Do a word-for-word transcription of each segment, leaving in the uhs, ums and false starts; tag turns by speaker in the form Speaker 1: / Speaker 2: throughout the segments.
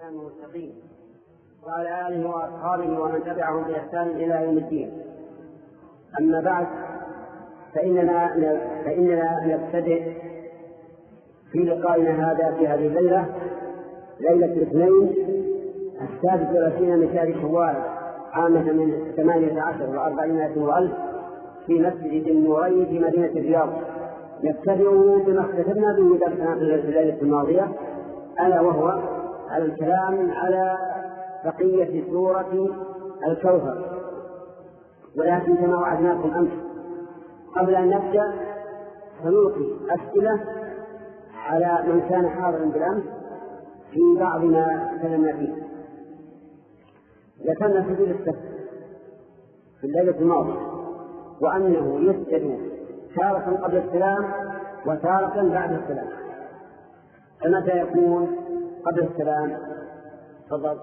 Speaker 1: المستقيم وعلى آله وأصحابه ومن تبعهم بإحسان إلى يوم الدين. أما بعد، فإننا فإننا نبتدئ في لقائنا هذا في هذه الليلة، ليلة الاثنين السادس والعشرين من شهر شوال عام ثمانية عشر وأربعمائة وألف في مسجد النورين في مدينة الرياض. نبتدئ بما اختتمنا به درسنا في الليلة الماضية، ألا وهو على الكلام على بقية سورة الكوثر. ولكن كما وعدناكم أمس قبل أن نبدأ سنلقي أسئلة على من كان حاضرا بالأمس في بعض ما تكلمنا فيه. ذكرنا سبيل السبت في الليلة الماضية، وأنه يسجد تارة قبل السلام وتارة بعد السلام. فمتى يكون قبل السلام؟ تفضل.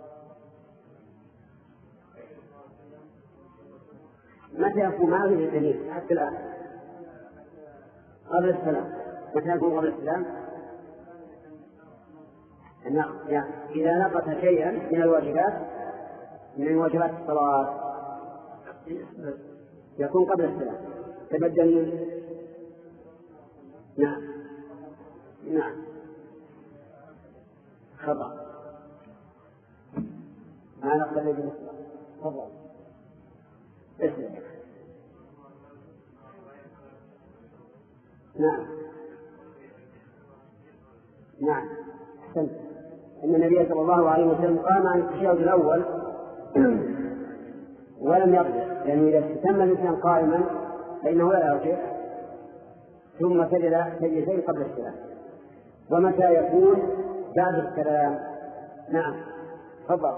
Speaker 1: متى يكون؟ ما في دليل حتى الآن. قبل السلام. متى يكون قبل السلام؟ نعم، يعني إذا نقص شيئا من الواجبات من واجبات الصلاة يكون قبل السلام. تبدل. نعم نعم خطأ. ما نقبل الذي تفضل. اسمع. نعم نعم أحسنت. أن النبي صلى الله عليه وسلم قام عن التشهد الأول ولم يرجع، لأنه إذا استتم الإنسان قائما فإنه لا يرجع ثم سجد سجدتين قبل السلام. ومتى يكون بعد السلام؟ نعم تفضل.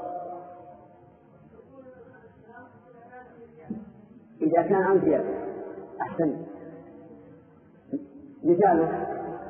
Speaker 1: إذا كان عن زيادة. أحسن. مثاله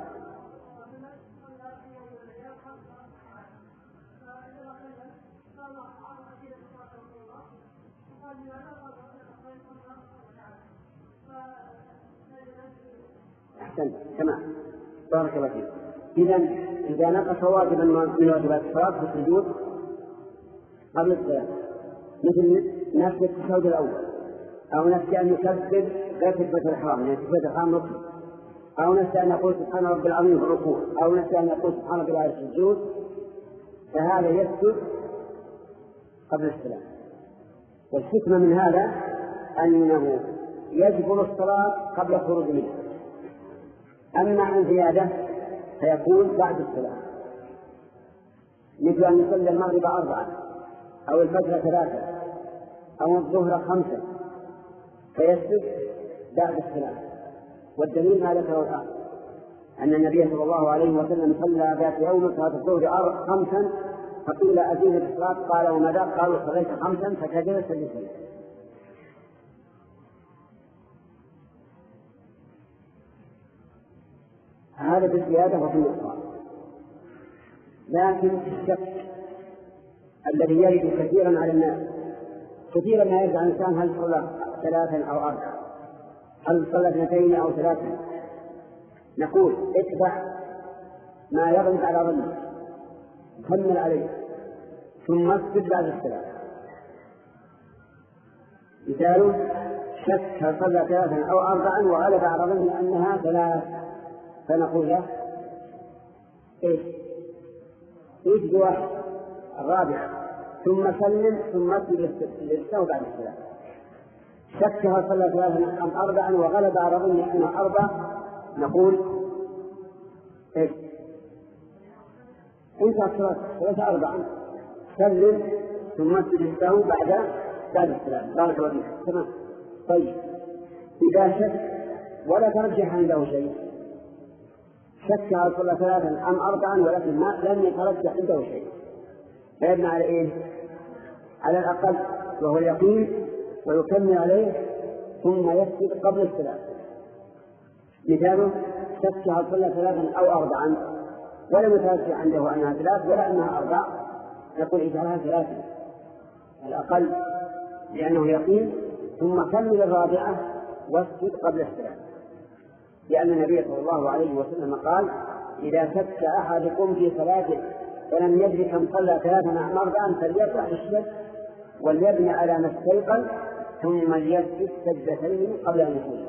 Speaker 1: أحسن. تمام، بارك الله فيك. إذا إذا نقص واجبا من واجبات الصلاة في السجود قبل السلام، مثل نفس التشهد الأول، أو نفس أن يكبر غير تكبيرة الإحرام، يعني تكبيرة الإحرام نصف، أو نفس أن يقول سبحان رب العظيم في الركوع، أو نفس أن يقول سبحان رب العظيم في السجود، فهذا يسجد قبل السلام. والحكمة من هذا أنه يجبر الصلاة قبل الخروج منها. أما عن زيادة فيكون بعد السلام، مثل أن يصلي المغرب أربعة أو الفجر ثلاثة أو الظهر خمسة فيسجد بعد السلام. والدليل ما ذكره الآن أن النبي صلى الله عليه وسلم صلى ذات يوم صلاة الظهر خمسا، فقيل أزيد الصلاة، قال وماذا؟ قالوا صليت خمسا فكذب سجدتين. هذا بالزيادة وفي النقصان. لكن الشك الذي يرد كثيرا على الناس، كثيرا ما يرد على الإنسان هل صلى ثلاثا أو أربعا، هل صلى اثنتين أو ثلاثا. نقول اتبع ما يغلب على ظنك، كمل عليه ثم اسجد بعد السلام. مثال شك هل صلى ثلاثا أو أربعا وغلب على ظنه أنها ثلاث، فنقول له إيش؟ إيش بواحد الرابع ثم سلم ثم اسجد للسهو بعد السلام. شك هل صلى ثلاثا أم أربعا وغلب على ظنه أنها أربع، نقول إيش؟ أنت صلت أربعا، سلم ثم اسجد للسهو بعد بعد السلام. بارك الله فيك. تمام. طيب، إذا شك ولا ترجح عنده شيء، شك هل صلى ثلاثا أم أربعا ولكن ما لم يترجح عنده شيء، فيبنى على إيه؟ على الأقل وهو اليقين، ويكمل عليه ثم يسجد قبل السلام. مثاله شك هل صلى ثلاثا أو أربعا ولم يترجح عنده أنها ثلاث ولا أنها أربع، نقول اجعلها ثلاثا الأقل لأنه يقين، ثم كمل الرابعة واسجد قبل السلام. لأن النبي صلى الله عليه وسلم قال إذا شك أحدكم في صلاته فلم يدري كم صلى ثلاثا مع أربعا فليرفع بالشد وليبني على ما استيقن ثم ليسجد سجدتين قبل أن يصلي.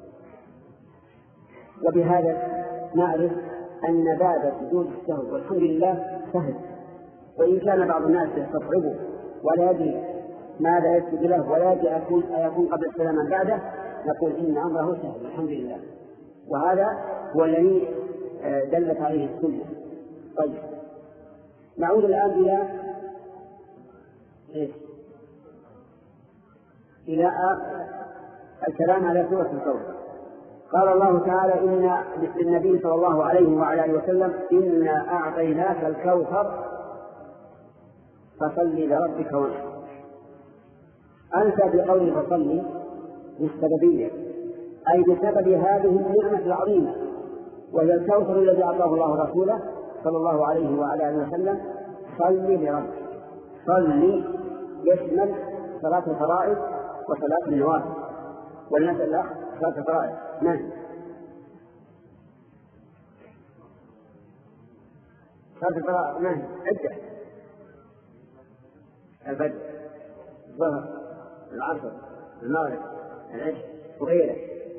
Speaker 1: وبهذا نعرف أن باب سجود السهو والحمد لله سهل، وإن كان بعض الناس يستصعبه ولا يدري ماذا يسجد له ولا يدري أيكون أيكون قبل السلام من بعده، نقول إن أمره سهل الحمد لله، وهذا هو الذي دلت عليه السنة. طيب نعود الآن إلى إيه؟ إلى الكلام على سورة الكوثر. قال الله تعالى إن للنبي صلى الله عليه وعلى آله وسلم إنا أعطيناك الكوثر فصل لربك وانحر. أنت بقوله فصل بالسببية، أي بسبب هذه النعمة العظيمة وهي الكوثر الذي أعطاه الله رسوله صلى الله عليه وعلى آله وسلم. صل لربك، صل يشمل صلاة الفرائض وصلاة النوافل، والمسألة الأخ صلاة الفرائض. نعم صلاة الفرائض نعم عدة: الفجر، الظهر، العصر، المغرب، العشاء وغيره.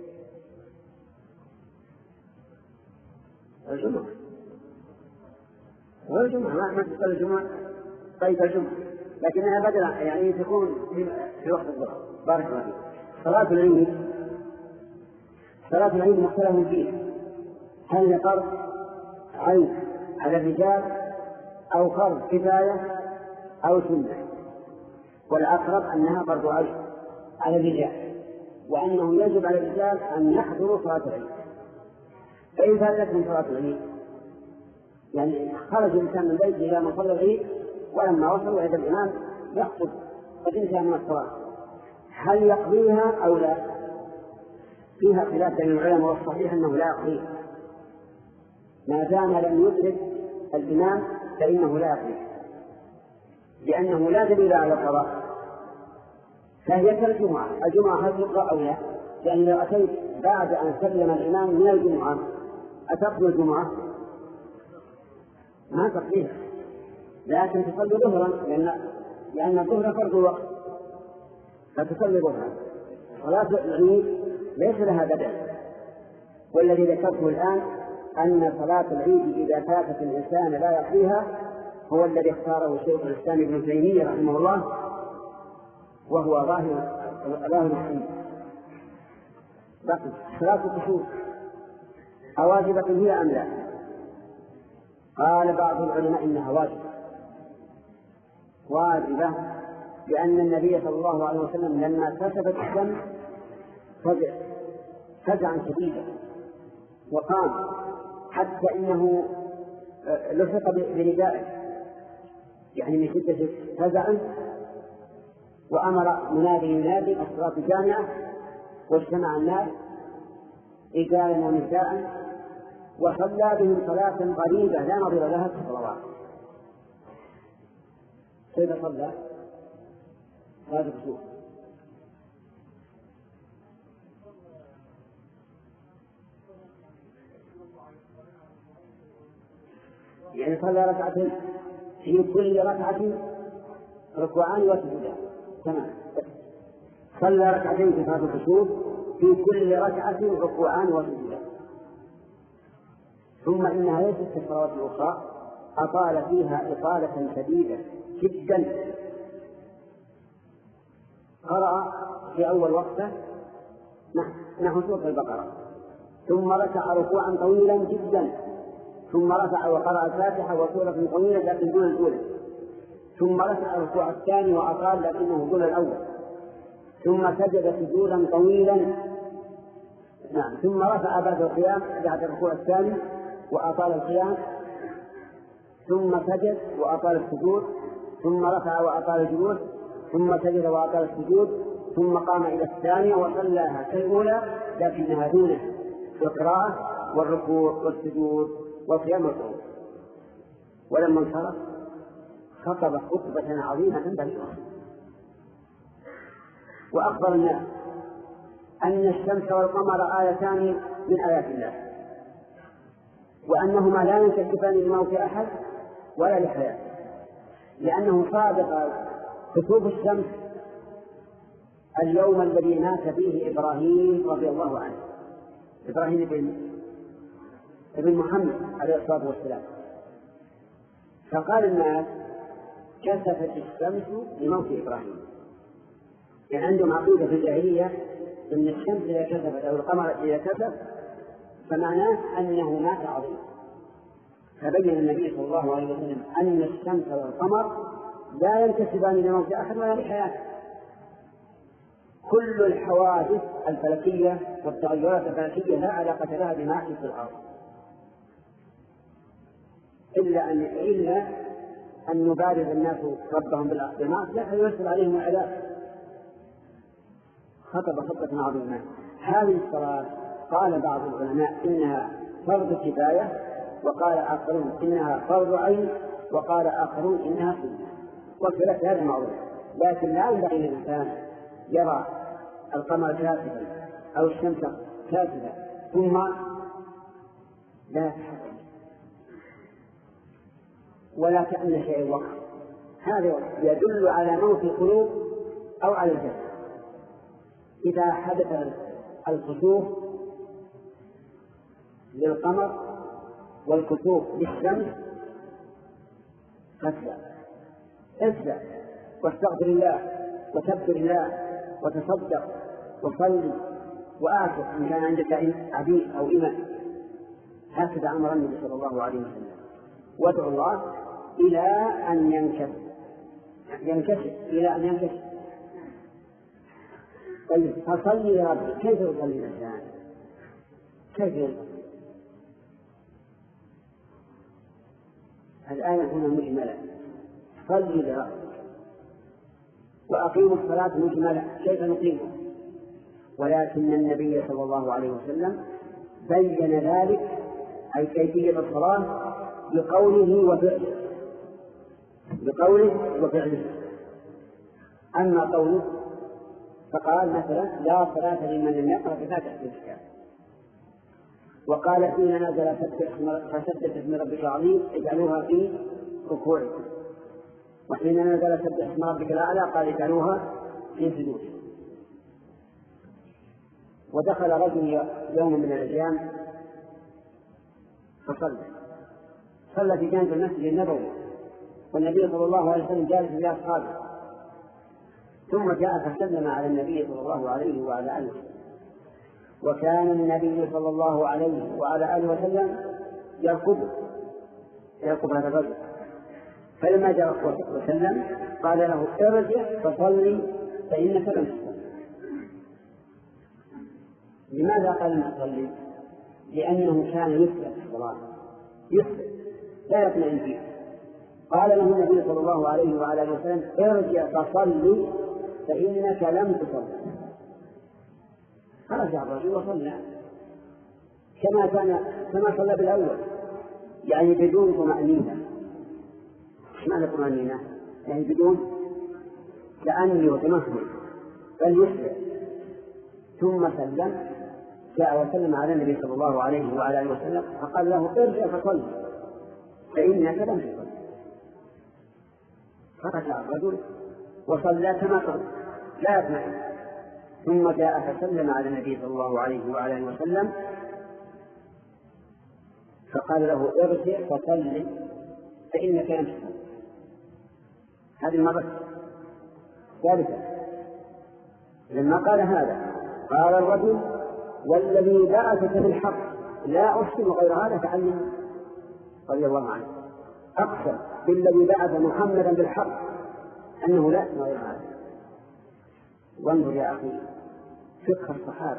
Speaker 1: الجمعة والجمعة ما تصلي الجمعة طيب الجمعة، لكنها بدل يعني تكون في وقت الظهر. بارك الله فيك. صلاة العيد، صلاة العيد مختلف فيه، هل هي فرض عين على الرجال أو فرض كفاية أو سنة؟ والأقرب أنها فرض عين على الرجال، وأنه يجب على الرجال أن يحضروا صلاة العيد. فإن فاتتهم صلاة العيد يعني خرج الإنسان من بيته إلى مصلى العيد ولما وصل وإذا الإمام يخطب قد انتهى من الصلاة، هل يقضيها أو لا؟ فيها خلاف بين العلماء، والصحيح أنه لا يقضيها ما دام لم يدرك الإمام، فإنه لا يقضيها لأنه لا دليل على القضاء. فهي كالجمعة، الجمعة هل تقرأ أو لا؟ يعني لو أتيت بعد أن سلم الإمام من الجمعة أتقضي الجمعة؟ ما تقضيها، لكن تصلي ظهرا لأن لأن الظهر فرض وقت فتصلي ظهرا. صلاة العيد ليس لها بدل، والذي ذكرته الآن أن صلاة العيد إذا فاتت الإنسان لا يقضيها هو الذي اختاره شيخ الإسلام ابن تيمية رحمه الله، وهو ظاهر ظاهر السنة. صلاة الكسوف أواجبة هي أم لا؟ قال بعض العلماء إنها واجبة واجبة لأن النبي صلى الله عليه وسلم لما كسفت الشمس فزع فزعا شديدا وقام حتى إنه لصق بردائه يعني من شدة فزعا، وأمر منادي ينادي الصلاة الجامعة، واجتمع الناس رجالا ونساء وصلى بهم صلاة قريبة لا نظير لها في الصلوات. كيف صلى؟ هذا الكسوف يعني صلى ركعتين في كل ركعة ركوعان وسجودان. تمام. صلى ركعتين في صلاة الكسوف في كل ركعة ركوعان وسجودان. ثم إنها ليست كالصلوات الأخرى أطال فيها إطالة شديدة جدا. قرأ في أول وقته نحو سورة البقرة، ثم ركع ركوعا طويلا جدا، ثم رفع وقرأ الفاتحة وسورة طويلة لكن دون الأولى، ثم رفع الركوع الثاني وأطال لكنه دون الأول، ثم سجد سجودا طويلا نعم، ثم رفع بعد القيام بعد الركوع الثاني وأطال القيام، ثم سجد وأطال السجود، ثم رفع وأطال الجلوس، ثم سجد وأطال السجود، ثم قام إلى الثانية وصلاها كالأولى لكنها دونه في القراءة والركوع والسجود والقيام والقعود. ولما انصرف خطب خطبة عظيمة عند الإمام وأخبر الناس أن الشمس والقمر آيتان من آيات الله، وأنهما لا ينكشفان لموت أحد ولا لحياته، لأنه صادق كسوف الشمس اليوم الذي مات فيه إبراهيم رضي الله عنه، إبراهيم بن ابن محمد عليه الصلاة والسلام. فقال الناس كسفت الشمس لموت إبراهيم، يعني عندهم عقيدة في الجاهلية أن الشمس إذا كسفت أو القمر إذا كسف فمعناه أنه مات عظيم. فبين النبي صلى الله عليه وسلم أن الشمس والقمر لا ينتسبان لموت أحد ولا لحياته. كل الحوادث الفلكية والتغيرات الفلكية لا علاقة لها بما يحدث في الأرض، إلا أن إلا أن يبارز الناس ربهم بالمعصية فيرسل عليهم العذاب. خطب خطبة عظيمة. هذه الصلاة قال بعض العلماء إنها فرض كفاية، وقال آخرون إنها فرض عين، وقال آخرون إنها سنة، وكلت هذا معروف. لكن لا ينبغي للإنسان يرى القمر كاسفا أو الشمس كاسفة ثم لا يتحرك ولا كأن شيء وقع. هذا يدل على موت القلوب أو على الجسد. إذا حدث الكسوف للقمر والكسوف للشمس فاسلم اسلم واستغفر الله وكبر الله وتصدق وصلي وآتك إن كان عندك عبيد أو إمام. هكذا أمر النبي صلى الله عليه وسلم. وادعو الله إلى أن ينكشف ينكشف إلى أن ينكشف. طيب فصلي يا ربي. كيف يصلي الإنسان؟ كيف يصلي؟ الآية هنا مجملة. صلي لربك وأقيموا الصلاة مجملة. كيف نقيمها؟ ولكن النبي صلى الله عليه وسلم بين ذلك أي كيفية الصلاة بقوله وفعله بقوله وفعله. أما قوله فقال مثلا لا صلاة لمن لم يقرأ بفاتحة الكتاب، وقال حين نزل فسبح اسم ربك العظيم اجعلوها في ركوعكم، وحين نزل سبح اسم ربك الأعلى قال اجعلوها في سجود. ودخل رجل يوم من الأيام فصلى صلى في جانب المسجد النبوي والنبي صلى الله عليه وسلم جالس بأصحابه، ثم جاء فسلم على النبي صلى الله عليه وعلى آله وسلم. وكان النبي صلى الله عليه وعلى آله وسلم يركض يركض هذا الرجل، فلما جاء وسلم قال له ارجع فصلي فإنك لم تصلي. لماذا قال لم تصلي؟ لأنه كان يسرع في الصلاة يسرع لا يطمئن فيه. قال له النبي صلى الله عليه وعلى آله وسلم ارجع فصلي فإنك لم تصلي. فرجع الرجل وصلى كما كان كما صلى بالأول، يعني بدون طمأنينة. معنى طمأنينة يعني بدون تأني وتمهل، بل يسرع. ثم سلم جاء وسلم على النبي صلى الله عليه وعلى آله وسلم فقال له ارجع فصلي فإنك لم تصلي. فرجع الرجل وصلى كما قال لا يطمئن. ثم جاء فسلم على النبي صلى الله عليه وعلى آله وسلم فقال له ارجع فصلي فإنك لم تصلي. هذه المرة ثالثة. لما قال هذا قال الرجل والذي بعثك بالحق لا أحسن غير هذا فعلم رضي الله عنه. أقسم بالذي بعث محمدا بالحق أنه لا أحسن غير هذا. وانظر يا أخي فقه الصحابة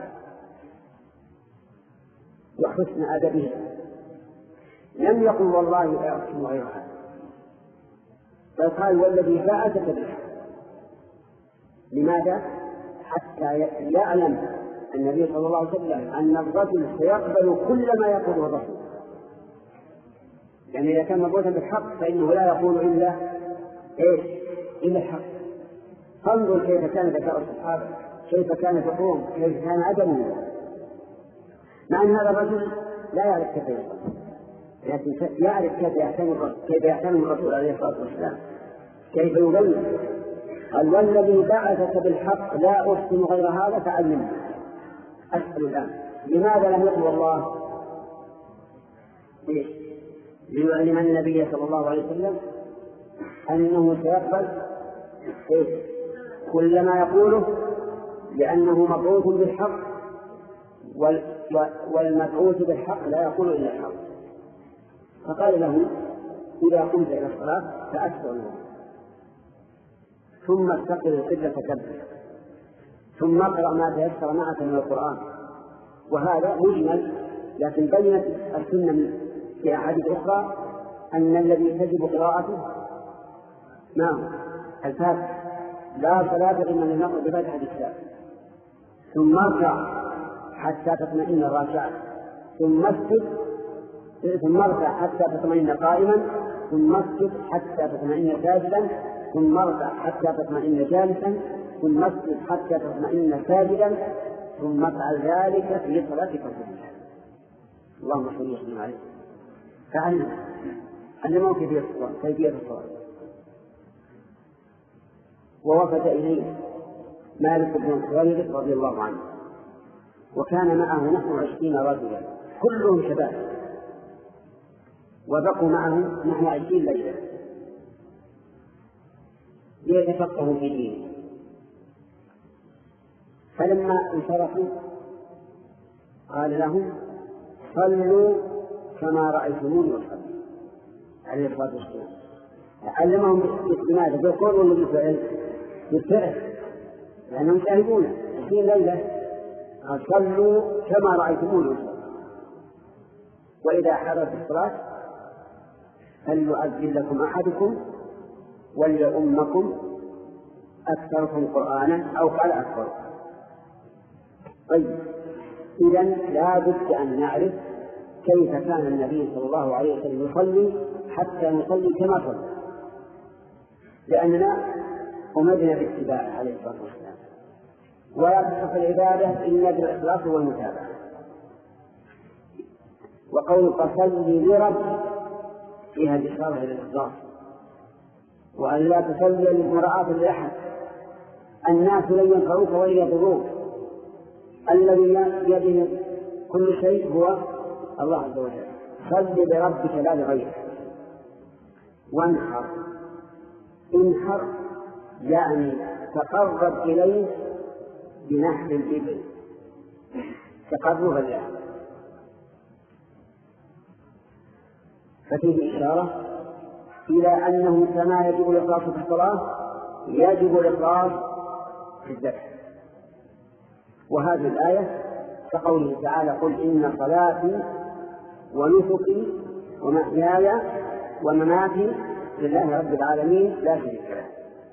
Speaker 1: وحسن أدبه. لم يقل والله لا أحسن غير هذا، بل قال والذي بعثك بالحق. لماذا؟ حتى يعلم النبي صلى الله عليه وسلم أن الرجل سيقبل كل ما يقوله الرسول. يعني إذا كان مبعوثا بالحق فإنه لا يقول إلا إيش؟ إلا الحق. فانظر كيف كان ذكاء الصحابة، كيف كان فقههم، كيف كان أدبهم، مع أن هذا الرجل لا يعرف كيف يصلي، لكن يعرف كيف يحترم كيف يحترم الرسول عليه الصلاة والسلام، كيف يبلغ. قال والذي بعثك بالحق لا أحسن غير هذا فعلمني. أسأل الآن لماذا لم يقل الله ليعلم النبي صلى الله عليه وسلم أنه سيقبل كل ما يقوله، لأنه مبعوث بالحق، والمبعوث بالحق لا يقول إلا الحق. فقال له إذا قمت إلى الصلاة فأسرع الوضوء، ثم استقبل القبلة فكبر، ثم اقرأ ما تيسر معك من القرآن. وهذا مجمل، لكن بينت السنة في أحاديث أخرى أن الذي تجب قراءته نعم الفاتحة، لا صلاة لمن لم يقرأ بفاتحة الكتاب. ثم اركع حتى تطمئن راكعا، ثم اسجد، ثم اركع حتى تطمئن قائما، ثم اسجد حتى تطمئن ساجدا، ثم اركع حتى تطمئن جالسا، ثم اسجد حتى تطمئن ساجدا، ثم افعل ذلك في صلاتك كلها. اللهم صل وسلم عليه. فعلم علمه كيفية الصلاة. ووفد إليه مالك بن الحويرث رضي الله عنه، وكان معه نحو عشرين رجلا كلهم شباب، وبقوا معه نحو عشرين ليلة ليتفقهوا في دينه. فلما انصرفوا قال لهم صلوا كما رأيتموني أصلي عليه الصلاة والسلام. علمهم باستماع بالقول ولا بالفعل؟ بالفعل، لأنهم شاهدون عشرين ليلة. قال صلوا كما رأيتموني أصلي، وإذا حضرت الصلاة فليؤذن لكم أحدكم وليؤمكم أكثركم قرآنا، أو قال أكثر. طيب، إذن لا بد أن نعرف كيف كان النبي صلى الله عليه وسلم يصلي حتى نصلي كما صلى، لأننا أمرنا باتباعه عليه الصلاة والسلام. ولا تصح العبادة إلا بالإخلاص والمتابعة. وقول فصلي لربك فيها الإشارة إلى الإخلاص، وأن لا تصلي لمراءة لأحد. الناس لن ينفعوك ولا يضروك، الذي بيده كل شيء هو الله عز وجل. صل لربك لا لغيره. وانحر، انحر يعني تقرب إليه بنحر الإبل تقربا له. ففيه إشارة إلى أنه كما يجب الإخلاص في الصلاة يجب الإخلاص في الذبح. وهذه الآية كقوله تعالى قل إن صلاتي ونسكي ومحياي ومماتي لله رب العالمين لا شريك له.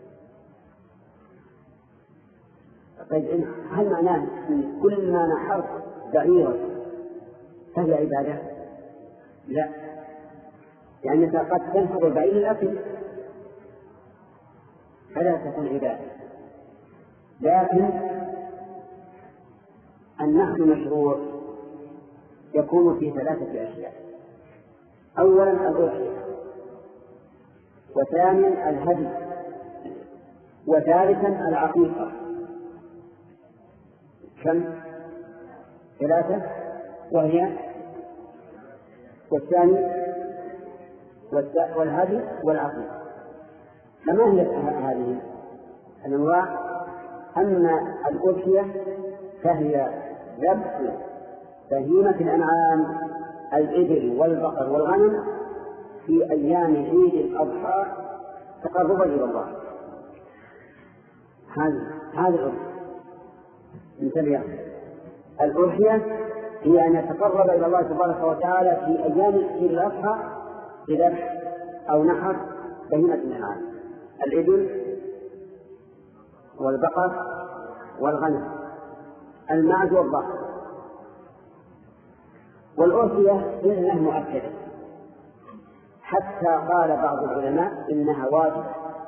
Speaker 1: طيب، هل معناه أن كل ما نحرت بعيرا فهي عبادة؟ لا، لأنك يعني قد تنحر بعير الأكل فلا تكون عبادة. لكن النحر مشروع يكون في ثلاثة أشياء: أولا الأضحية، وثانيا الهدي، وثالثا العقيقة. كم؟ ثلاثة، وهي والثاني والهدي والعقيقة. فما هي هذه الأنواع؟ أما الأضحية فهي ذبح بهيمة الأنعام الإبل والبقر والغنم في أيام عيد الأضحى تقربا إلى الله. هذه هذه الأضحية. انتبه، الأضحية هي أن يتقرب إلى الله تبارك وتعالى في أيام عيد الأضحى بذبح أو نحر بهيمة الأنعام الإبل والبقر والغنم الماعز والضأن. والأضحية سنة مؤكدة، حتى قال بعض العلماء إنها واجبة،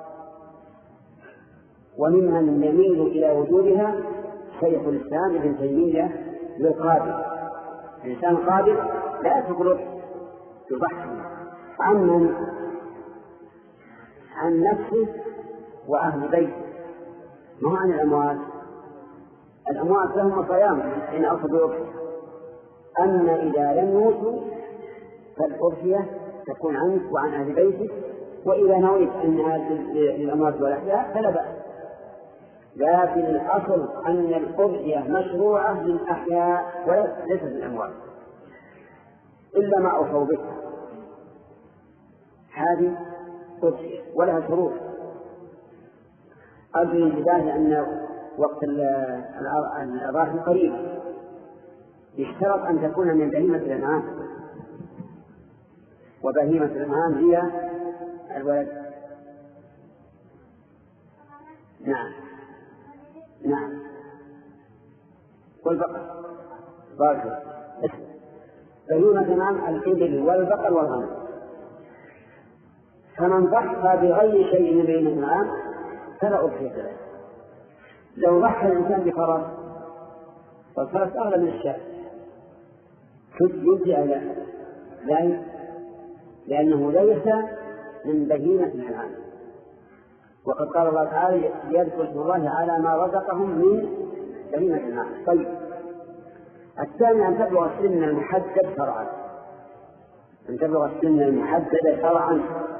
Speaker 1: وممن يميل إلى وجودها شيخ الإسلام ابن تيمية للقادر. الإنسان قادر لا تقول يضحي عمن عن نفسه وأهل بيته، ما عن الأموات. الأموات لهم مصاياهم حين أخذوا الأضحية، أما إذا لم يموتوا فالأضحية تكون عنك وعن أهل بيتك، وإذا نويت أنها للأموات والأحياء فلا بأس. لكن الأصل أن الأضحية مشروعة للأحياء وليست للأموات إلا ما أوصوا به. هذه أضحية ولها شروط. أرجو الانتباه لأن وقت الأضاحي قريب، يشترط أن تكون من بهيمة الأنعام، وبهيمة الأنعام هي الولد. نعم نعم والبقر باكر. بهيمة الأنعام الإبل والبقر والغنم. فمن ضحى بغير شيء من بهيمة الأنعام فلا أضحية له. لو ضحى الإنسان بفرس فالفرس أغلى من الشاة يجزي له، لأنه ليس من بهيمة الأنعام. وقد قال الله تعالى يذكر اسم الله على ما رزقهم من بهيمة الأنعام. طيب، الثاني أن تبلغ السن المحدد شرعا، أن تبلغ السن المحدد شرعا،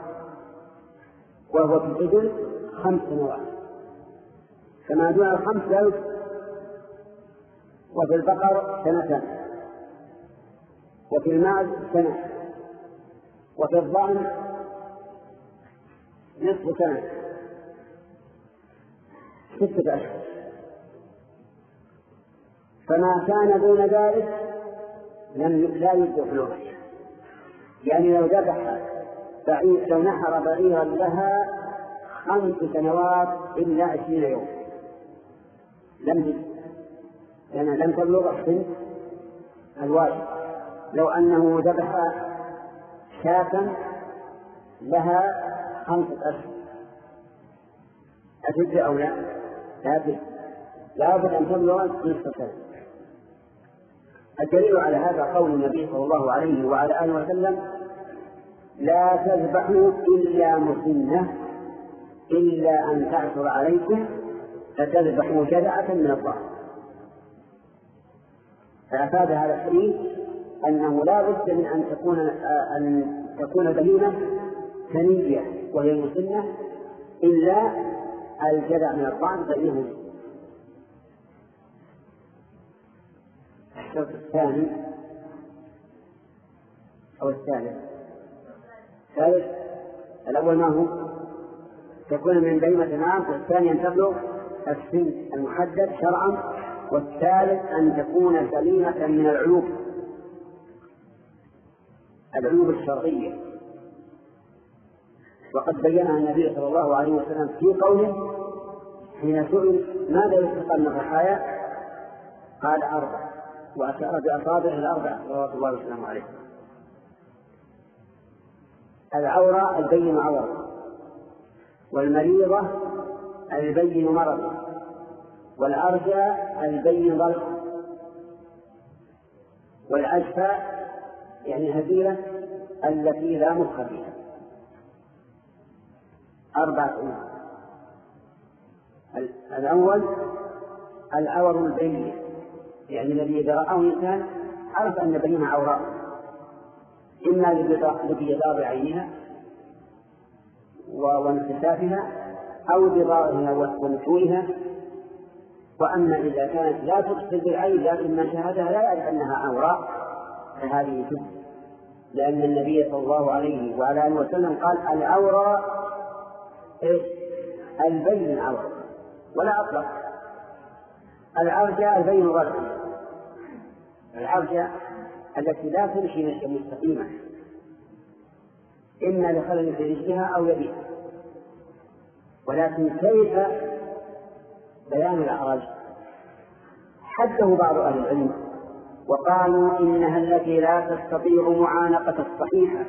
Speaker 1: وهو في الإبل خمس سنوات، فما دون الخمس لا يدخل. وفي البقر سنتان، وفي الماعز سنة، وفي الضأن نصف سنة، ستة أشهر. فما كان دون ذلك لم لا يجزئ فلوسه. يعني لو ذبح بعير، لو نحر بعيرا لها خمس سنوات إلا عشرين يوم لم يجزئ، لأن لم تبلغ السن الواجب. لو أنه ذبح شاة لها خمسة أشهر أتجزئ أو لا؟ لا تجزئ، لابد أن تبلغ نصف سنة. الدليل على هذا قول النبي صلى الله عليه وعلى آله وسلم: لا تذبحوا إلا مسنة إلا أن تعثر عليكم فتذبحوا جذعة من الضأن. فأفاد هذا الحديث أنه لا بد من أن تكون أن تكون بهيمة ثنية وهي المسنة إلا الجذع من الضأن فإنه. الشرط الثاني أو الثالث الثالث الأول ما هو؟ تكون من بهيمة الأنعام، والثاني أن تبلغ السن المحدد شرعا، والثالث أن تكون سليمة من العيوب العيوب الشرعية. وقد بينها النبي صلى الله عليه وسلم في قوله حين سئل ماذا يستقى من الضحايا قال أربع، وأشار بأصابعه الأربع صلوات الله وسلامه عليه. العورة البين عورة، والمريضة البين مرض، والأرجى البين ضلع، والعجفاء يعني الهزيلة التي لا مخ فيها. أربعة أمور. الأول العور البين، يعني الذي إذا رآه إنسان عرف أن بينها عوراء، إما لبيضاء عينها وانكسافها أو بضاعها ونتوئها. وأما إذا كانت لا تقصد بالعين لكن ما شاهدها لا يعرف أنها عوراء فهذه تجزئ، لأن النبي صلى الله عليه وعلى آله وسلم قال: العورة البين عورة، ولا أطلق. العرجة البين ضلع، العرجة التي لا تمشي مشيا مستقيمة إما لخلل في رجلها أو يدها. ولكن كيف بيان الأعراج؟ حده بعض أهل العلم وقالوا إنها التي لا تستطيع معانقة الصحيحة،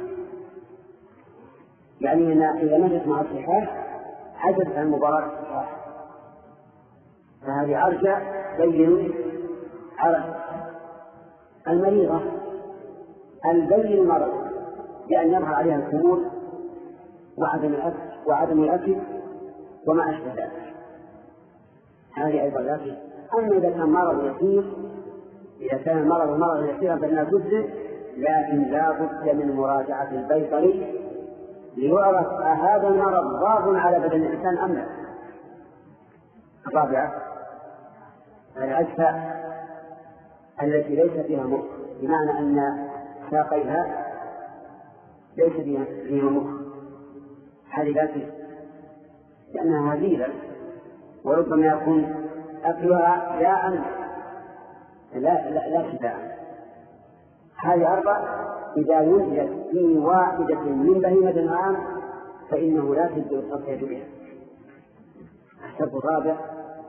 Speaker 1: يعني إذا مشت مع الصحاح عجزت عن مباراة الصحاح، فهذه عرجة بين عرج. المريضة البين مرض، بأن يظهر عليها الخمول وعدم الأكل وعدم الأكل وما أشبه ذلك، هذه أيضا لا شيء. أما إذا كان مرض يسير، إذا كان المرض مرض يسيرا فإنها تجزئ، لكن لا بد من مراجعة البيطري ليعرف هذا المرض ضار على بدن الإنسان أم لا. الرابعة الأجفاء التي ليس فيها مخ، بمعنى أن ساقيها ليس فيها مخ، هذه لا تجزئ لأنها هزيلة وربما يكون أكلها لا أمن لا لا لا شفاء. هذه أربع إذا وجدت في واحدة من بهيمة الأنعام فإنه لا تجزئ التضحية بها. الشرط الرابع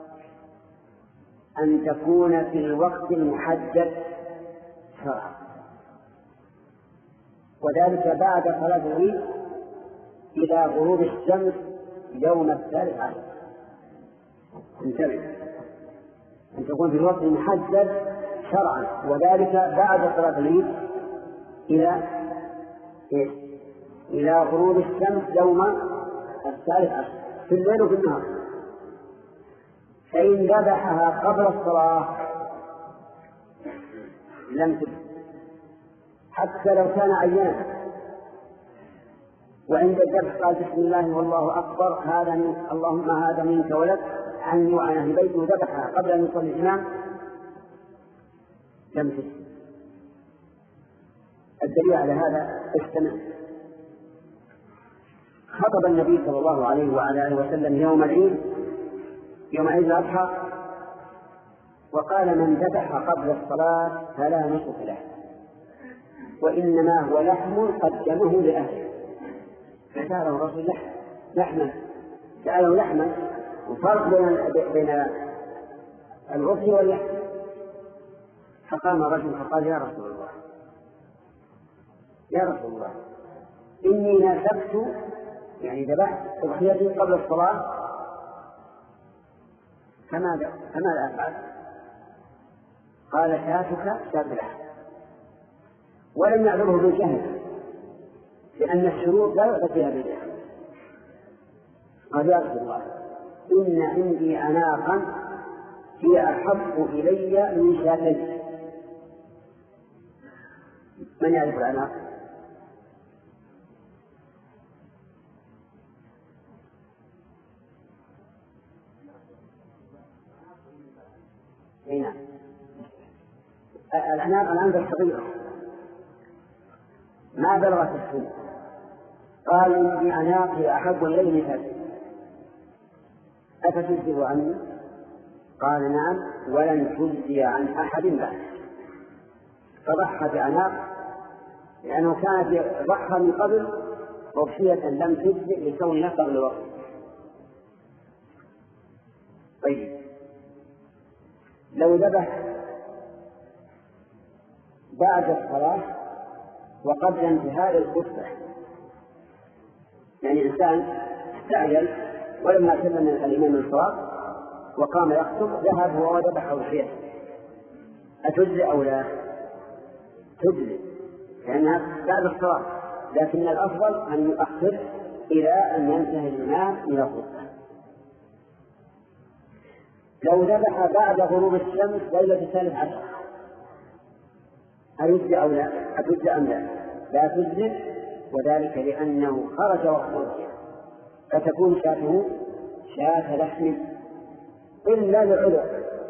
Speaker 1: أن تكون في الوقت المحدد شرعا، وذلك بعد صلاة العيد إلى غروب الشمس يوم الثالث عشر. انتبه، أن تكون في الوقت المحدد شرعا، وذلك بعد صلاة العيد إلى إيه؟ إلى غروب الشمس يوم الثالث عشر في الليل وفي النهار. فإن ذبحها قبل الصلاة لم تجزئ حتى لو كان عيانا، وعند الذبح قال بسم الله والله أكبر، هذا من اللهم هذا منك ولد عني وعن أهل بيتي، وذبحها قبل أن يصلي الإمام لم تجزئ. الدليل على هذا استمع. خطب النبي صلى الله عليه وعلى آله وسلم يوم العيد يوم عيد الأضحى وقال من ذبح قبل الصلاة فلا نسك له، وإنما هو لحم قدمه لأهله. فسأله الرسول لحم لحما سأله لحما، وفرق بين بين العصي واللحم. فقام رجل فقال يا رسول الله يا رسول الله إني نسكت يعني ذبحت أضحيتي قبل الصلاة، فماذا فماذا أفعل؟ قال شاتك شات لحم، ولم يعذره بالجهل لأن الشروط لا يؤتى فيها بالجهل. قال يا رسول الله إن عندي عناقا هي أحب إلي من شاتين. من يعرف العناق؟ هنا العناق العنزة الصغيرة ما بلغت السن. قال إني عناقي أحب إلي من شاتين أفتجزئ عني؟ قال نعم ولن تجزي عن أحد بعد. فضحى بعناق لأنه كانت ضحى من قبل وضحية لم تجزئ لكونها قبل الوقت. طيب لو ذبح بعد الصلاة وقبل انتهاء الخطبة، يعني إنسان استعجل ولما سلم الإمام من الصلاة وقام يخطب ذهب هو وذبح أضحيته، أتجزئ أو لا؟ تجزئ لأنها بعد الصلاة، لكن الأفضل أن يؤخر إلى أن ينتهي الإمام من الخطبة. لو ذبح بعد غروب الشمس ليلة الثالث عشر أتجزئ أو لا؟ أتجزئ أم لا؟ لا تجزئ، وذلك لأنه خرج وقته، فتكون شاته شاة لحم إلا لعذر.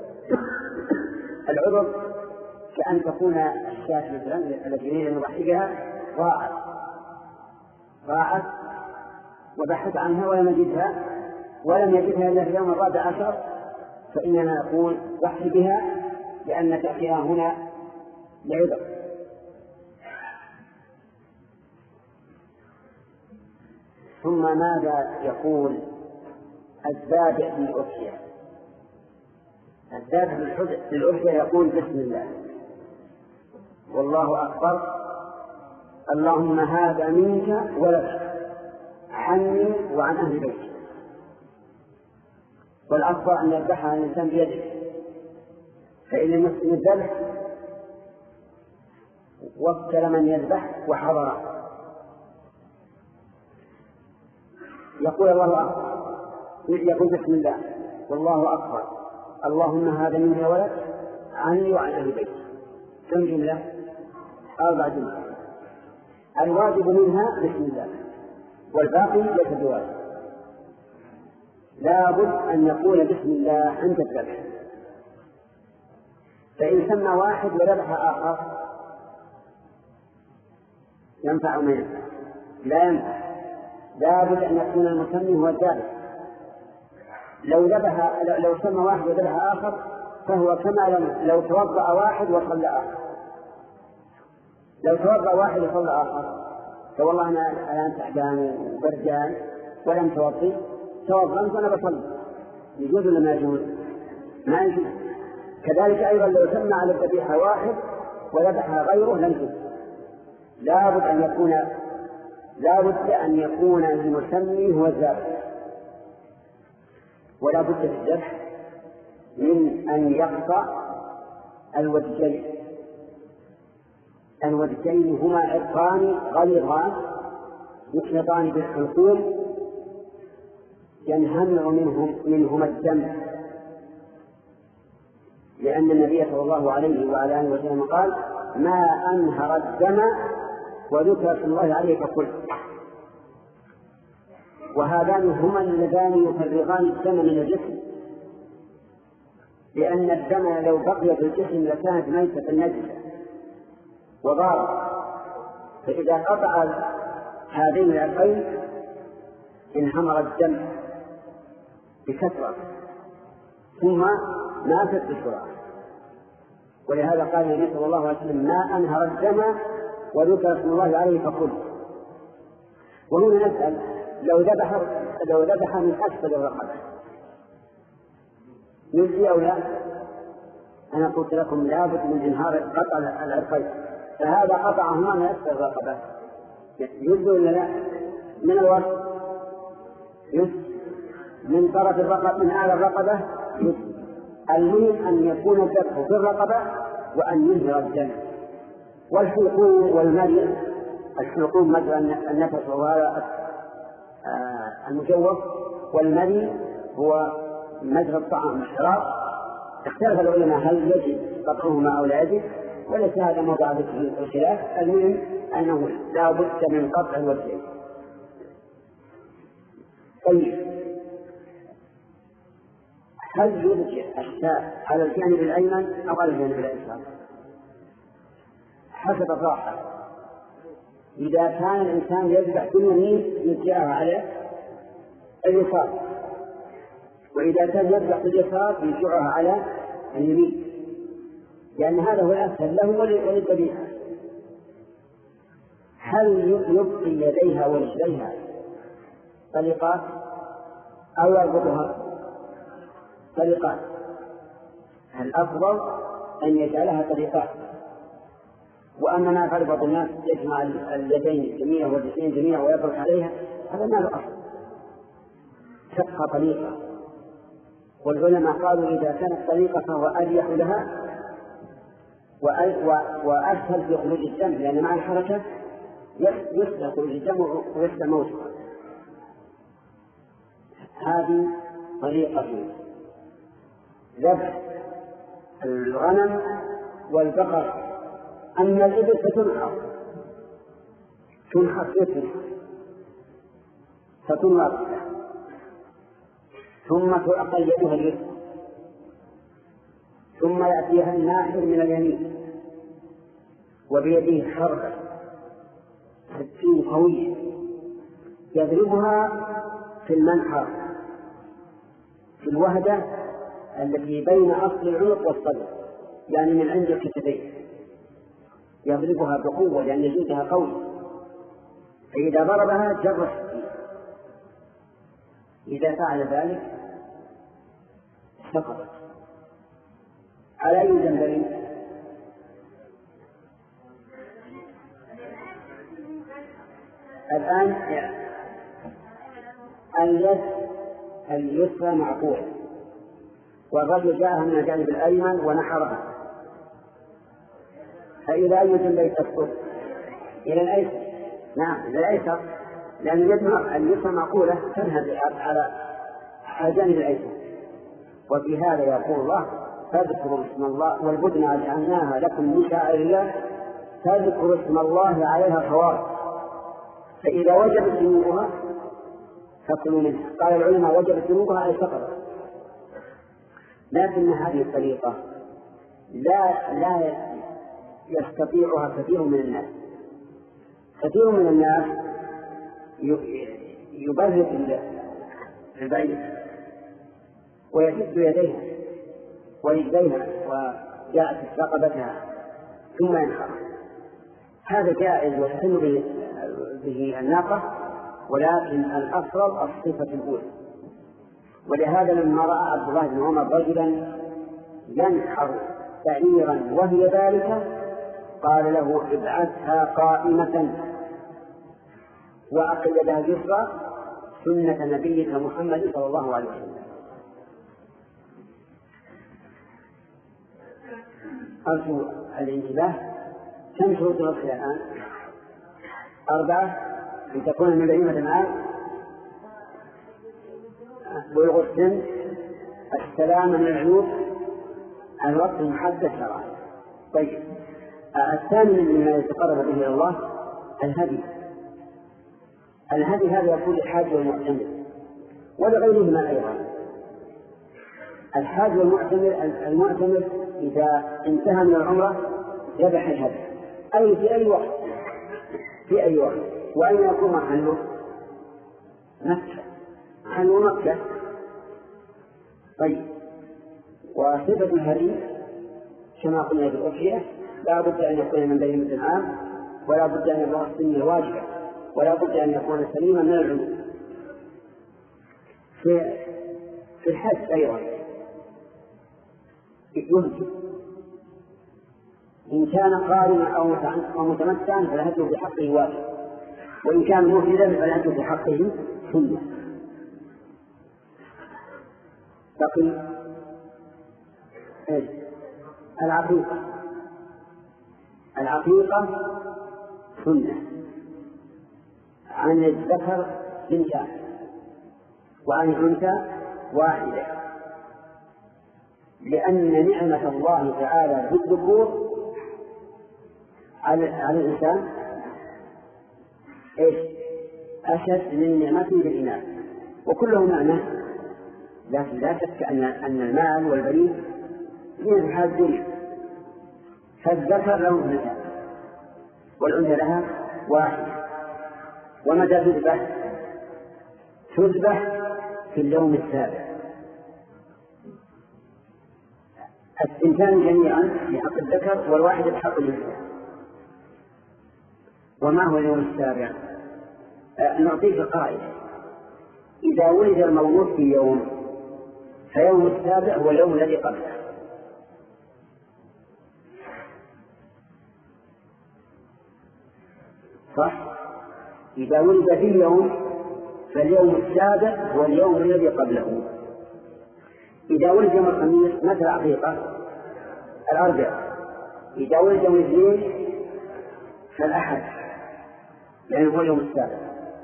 Speaker 1: العذر كأن تكون الشاة مثلا التي نريد أن نضحي بها ضاعت ضاعت وبحث عنها ولم يجدها ولم يجدها إلا في اليوم الرابع عشر، فإننا نقول ضحي بها لأن تأتيها هنا لعذر. ثم ماذا يقول الذابح للأضحية؟ الذابح للأضحية يقول بسم الله والله أكبر، اللهم هذا منك ولك عني وعن أهل بيتي. والأفضل أن يذبحها الإنسان بيده، فإن المسلم الذبح وكل من يذبح وحضره يقول الله أكبر، يقول بسم الله والله أكبر، اللهم هذا مني ولد عني وعن أهل بيتي. كم جملة؟ أربع جملة. الواجب منها بسم الله، والباقي ليس بواجب. لا بد أن يقول بسم الله عند الذبح. فإن سمى واحد وذبح آخر ينفع أو ما ينفع؟ لا ينفع. لا بد أن يكون المسمي هو الذابح. لو ذبح لو سمى واحد وذبح آخر فهو كما لو توضأ واحد وصلى آخر. لو توضأ واحد وصلى آخر فوالله أنا الآن تعبان وبردان ولم توضي، توضأت وأنا بصلي، يجوز ولا ما يجوز؟ ما يجوز. كذلك أيضا لو سمى على الذبيحة واحد وذبحها غيره لم يجوز. لا بد أن يكون لا بد أن يكون المسمي هو الذابح. ولا بد في الذبح من أن يقطع الودجين. الودجين هما عرقان غليظان يخلطان بالحلقوم ينهمر منهم منهما الدم، لأن النبي صلى الله عليه وعلى آله وسلم قال: ما أنهر الدم وذكر اسم الله عليه فكل. وهذان هما اللذان يفرغان الدم من الجسم، لأن الدم لو بقي في الجسم لكانت ميتة نجسة وضارة، فإذا قطع هذين العرقين انهمر الدم بكثرة ثم ماتت بسرعة. ولهذا قال النبي صلى الله عليه وسلم: ما أنهر الدم وذكر اسم الله عليه فكل. وهنا نسأل: لو ذبح لو ذبح من أسفل الرقبة يجزي أو لا؟ أنا قلت لكم لابد من إنهار قطع العرقين، فهذا قطعهما من أسفل الرقبة يجزي ولا لا؟ من الوسط يجزي، من طرف الرقبة من أعلى الرقبة يجزي. المهم أن يكون الذبح في الرقبة وأن ينهر الدم. والحلقوم والمري، الحلقوم مجرى النفس وهو المجوف، والمري هو مجرى الطعام الشراب. اختلف العلماء هل يجب قطعهما أو لا يجب، وليس هذا موضع الخلاف. المهم أنه لا بد من قطع الوجهين. طيب، هل يرجع الشاة على الجانب الأيمن أو على الجانب الأيسر؟ حسب الراحة. إذا كان الإنسان يذبح باليمين يرجعها على اليسار، وإذا كان يذبح باليسار يرجعها على اليمين، لأن هذا هو الأسهل له وللذبيحة. هل يبقي يديها ورجليها طليقات أو يربطها طليقات؟ الأفضل أن يجعلها طليقات. وأما ما فرض الناس يجمع اليدين جميعا والرجلين جميعا ويضرب عليها، هذا ما له أصل، تبقى طليقة. والعلماء قالوا إذا كانت طليقة فهو أريح لها وأسهل في خروج الدم، لأن مع الحركة يسهل خروج الدم ويسهل موته. هذه طريقة ذبح الغنم والبقر. أما الإبل فتنحر تنحر فتنحر فتنحر ثم تؤقل يدها اليسرى، ثم يأتيها الناحر من اليمين وبيده حربة سكين قوية يضربها في المنحر في الوهدة التي بين أصل العنق والصدر، يعني من عند الكتفين، يضربها بقوة لأن جلدها قوي، فإذا ضربها جر السكين. إذا فعل ذلك سقطت على أي جنبين؟ الآن اليد اليسرى معقولة، والرجل جاءها من الجانب الأيمن ونحرها، فإلى أي جنبين تسقط؟ إلى الأيسر. نعم، إلى الأيسر. لأن اليسرى معقولة تنهى على جانب الأيسر. وفي هذا يقول الله فاذكروا اسم الله والبدن جعلناها لكم من شعائر الله فاذكروا اسم الله عليها صواب فإذا وجبت جنوبها فكلوا منها. قال العلماء وجبت جنوبها أي سقطت. لكن هذه الطريقة لا لا يستطيعها كثير من الناس. كثير من الناس يبرد البعير ويشد يديها ورجليها وجاءت رقبتها ثم ينحر. هذا جائز وتحل به, به الناقة، ولكن الأفضل الصفة الأولى. ولهذا لما رأى عبد الله بن عمر رجلا ينحر بعيرا وهي ذلك قال له ابعثها قائمة وأقلدها اليسرى سنة نبيك محمد صلى الله عليه وسلم. أرجو الانتباه. كم شروط الوصية الآن؟ أربعة. أن تكون من بهيمة الأنعام، بلوغ السن، السلام من العيوب، الوقت المحدد شرعا. طيب الثاني مما يتقرب به إلى الله الهدي. الهدي هذا يكون للحاج والمعتمر ولغيرهما أيضا. الحاج والمعتمر المعتمر إذا انتهى من العمرة يذبح الهدي أي في أي وقت في أي وقت. وأين يكون محله؟ مكة. محله مكة. طيب وصفة الهدي كما قلنا بالأضحية لا بد أن يكون من بهيمة الأنعام ولا بد أن يبلغ السن الواجبة ولا بد أن يكون سليما من العيوب. في في الحج أيضا يهدي إن كان قارنا أو متمتعا فالهدي بحقه واجب، وإن كان مفردا فالهدي بحقه سنة. بقي العقيقة. العقيقة سنة عن الذكر بنتان وعن الأنثى واحدة، لأن نعمة الله تعالى بالذكور على على الإنسان إيش أشد من نعمته بالإناث، وكله معنى. لكن لا شك أن أن المال والبنين زينة هذه الدنيا، فالذكر له اثنتان والأنثى لها واحدة. ومتى تذبح؟ تذبح في اليوم السابع. الثنتان جميعا بحق الذكر والواحدة بحق الأنثى. وما هو اليوم السابع؟ أه نعطيك قاعدة: إذا ولد المولود في يوم فيوم السابع هو اليوم الذي قبله. صح؟ إذا ولد في يوم فاليوم السابع هو اليوم الذي قبله. إذا ولد يوم الخميس مثل عقيقة الأربعاء. إذا ولد يوم الاثنين فالأحد لأنه هو اليوم السابع.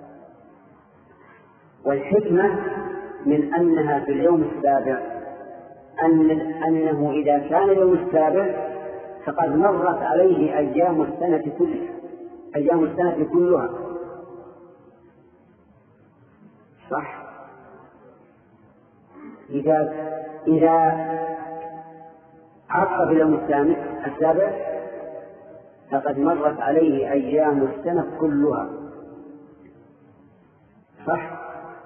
Speaker 1: والحكمة من أنها في اليوم السابع أن أنه إذا كان اليوم السابع فقد مرت عليه أيام السنة كلها أيام السنة كلها. صح؟ إذا إذا عقب اليوم السابع فقد مرت عليه أيام السنة كلها. صح؟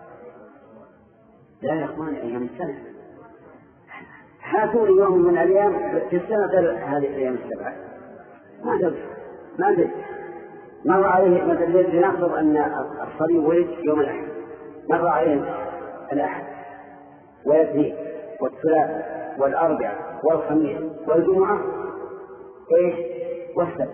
Speaker 1: لا يا أخوان، أيام السنة هاتوا لي يوم من الأيام في السنة هذه الأيام السبعة ما أدري ما أدري مر عليه. مثلا لنفرض أن الصبي ولد يوم الأحد، مر عليه الأحد والاثنين والثلاث والأربعاء والخميس والجمعة إيش والسبت.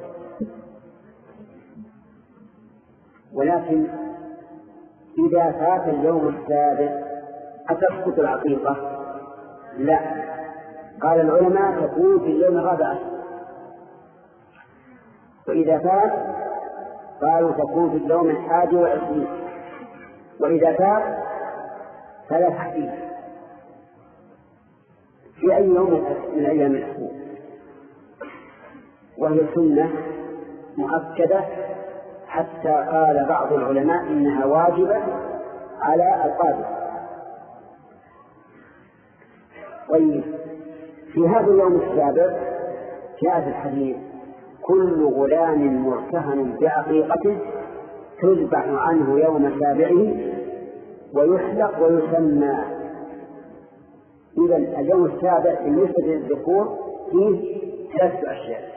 Speaker 1: ولكن إذا فات اليوم السابع أتسقط العقيقة؟ لا. قال العلماء تكون في اليوم الرابع. وإذا فات قالوا تكون في اليوم الحادي والعشرين، وإذا تاب فلا تحديد في أي يوم من أيام الأسبوع، وهي سنة مؤكدة حتى قال بعض العلماء إنها واجبة على القادر. طيب في هذا اليوم السابع جاء في الحديث كل غلام مرتهن بعقيقته تذبح عنه يوم سابعه ويحلق ويسمى. إذا اليوم السابع بالنسبة للذكور فيه ثلاثة أشياء: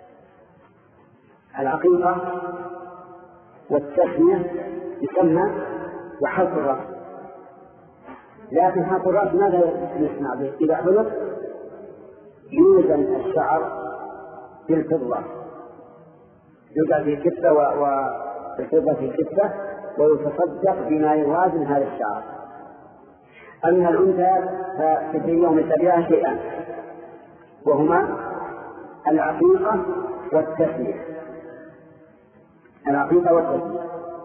Speaker 1: العقيقة والتسمية يسمى وحلق الرأس. لكن حلق الرأس ماذا نسمع به؟ إذا حلق يوزن الشعر بالفضة، يوضع في كفة والفضة في كفة ويتصدق بما يوازن هذا الشعر. أما الأنثى ففي يوم السابع شيئان، وهما العقيقة والتسمية. العقيقة والتسمية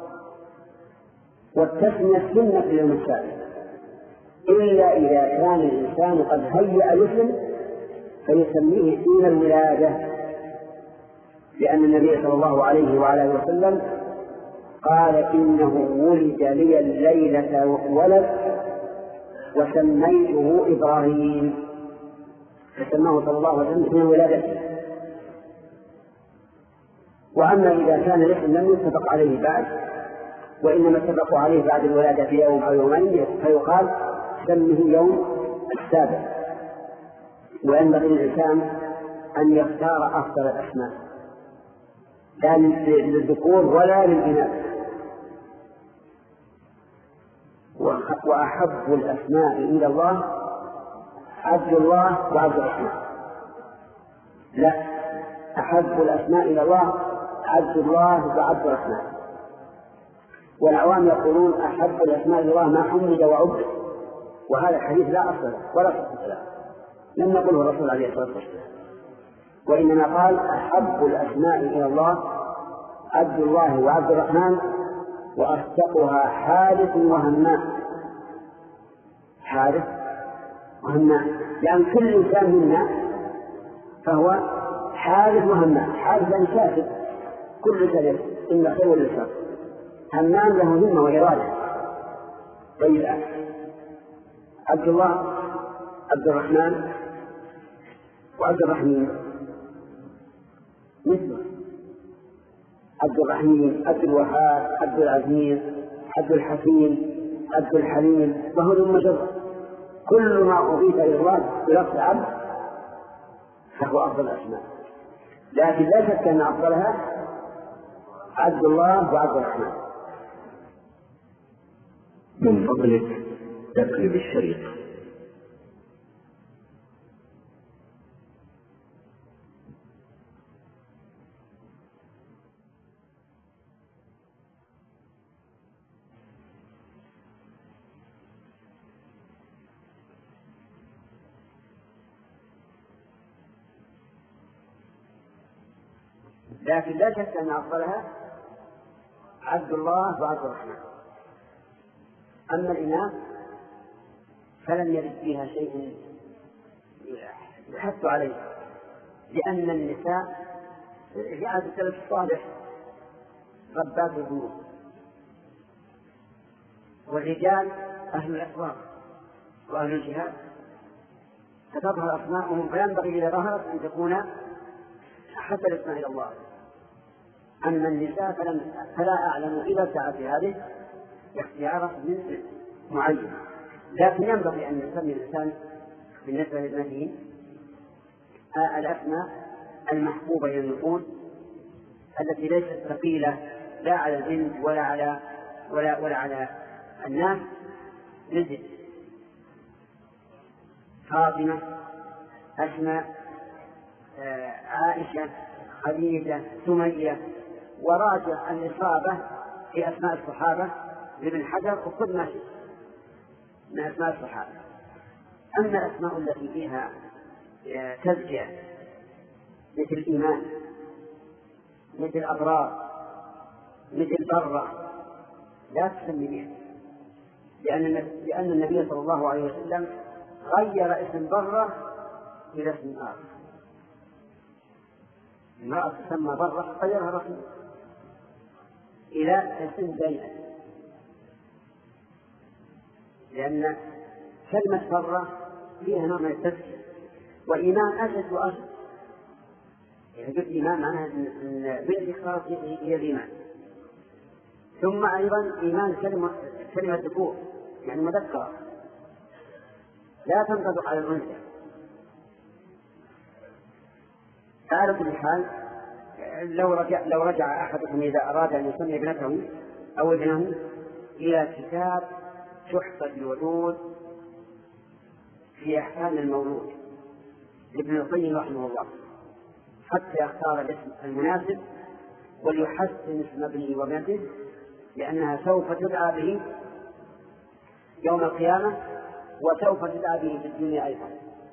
Speaker 1: والتسمية سنة في اليوم السابع، إلا إذا كان الإنسان قد هيأ الاسم فيسميه حين الولادة، لأن النبي صلى الله عليه وعلى آله وسلم قال إنه ولد لي الليلة ولد وسميته إبراهيم، فسماه صلى الله عليه وسلم حين ولادته. وأما إذا كان الاسم لم يتفق عليه بعد وإنما اتفقوا عليه بعد الولادة في يوم أو يومين فيقال سمه يوم السابع. وينبغي للإنسان أن يختار أفضل الأسماء لا للذكور ولا للإناث. وأحب الأسماء إلى الله عبد الله وعبد الرحمن. لا، أحب الأسماء إلى الله عبد الله وعبد الرحمن. والعوام يقولون أحب الأسماء إلى الله ما حمد وعبد، وهذا الحديث لا أصل ولا صحة له، لم يقله الرسول عليه الصلاة والسلام، وإنما قال أحب الأسماء إلى الله عبد الله وعبد الرحمن وأصدقها حارث وهمام. حارث وهمام لأن يعني كل إنسان منا فهو حارث وهمام. حارث يعني كاتب كل إنسان إن خير الإنسان، همام له همة وإرادة. طيب عبد الله عبد الرحمن وعبد الرحيم مثله، عبد الرحيم عبد الوهاب عبد العزيز عبد الحكيم عبد الحليم، فهو المجرد كل ما أضيف إلى الله بلفظ عبد فهو أفضل الأسماء. لكن لا شك أن أفضلها عبد الله وعبد الرحمن.
Speaker 2: من فضلك تقلب الشريط.
Speaker 1: لكن لا شك أن أفضلها عبد الله وعبد الرحمن. أما الإناث فلم يرد فيها شيء يحث عليه، لأن النساء جاءت السلف الصالح ربات البيوت، والرجال أهل الأسواق وأهل الجهاد، فتظهر أسماءهم، فينبغي إذا ظهرت أن تكون أحب الأسماء إلى الله. أما النساء فلم فلا أعلم إذا سعى في هذه اختيار من معين، لكن ينبغي أن يسمي الإنسان بالنسبة لابنته الأسماء المحبوبة إلى النفوس التي ليست ثقيلة لا على البنت ولا على ولا ولا على الناس، مثل فاطمة، أسماء، عائشة، خديجة، سمية. وراجع الإصابة في أسماء الصحابة لابن حجر وخذ ما شئت من أسماء الصحابة. أما الأسماء التي فيها تزكية مثل الإيمان، مثل الأبرار، مثل برة لا تسمي بها، لأن لأن النبي صلى الله عليه وسلم غير اسم برة إلى اسم آخر. المرأة تسمى برة غيرها الرسول إلى اسم زينب، لأن كلمة برة فيها نوع من التزكية، وإيمان أشد وأشد. إذا قلت إيمان معناها أن بنتك صارت هي الإيمان. ثم أيضا إيمان كلمة كلمة ذكور يعني مذكرة لا تنطبق على الأنثى. على كل حال لو رجع لو رجع أحدكم إذا أراد أن يسمي ابنته أو ابنه إلى كتاب تحفة الودود في أحكام المولود لابن القيم رحمه الله حتى يختار الاسم المناسب وليحسن اسم ابنه وابنته، لأنها سوف تدعى به يوم القيامة وسوف تدعى به في الدنيا أيضا.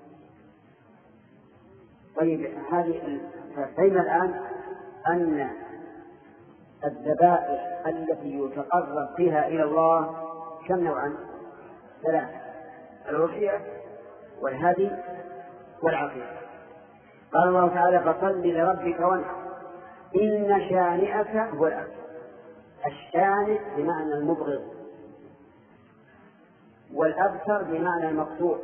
Speaker 1: طيب هذه فهمنا الآن أن الذبائح التي يتقرب بها إلى الله كم نوعا؟ ثلاثة: الوصية والهدي والعقيقة. قال الله تعالى: فصل لربك وانحر إن شانئك هو الأبتر. الشانئ بمعنى المبغض، والأبتر بمعنى المقطوع.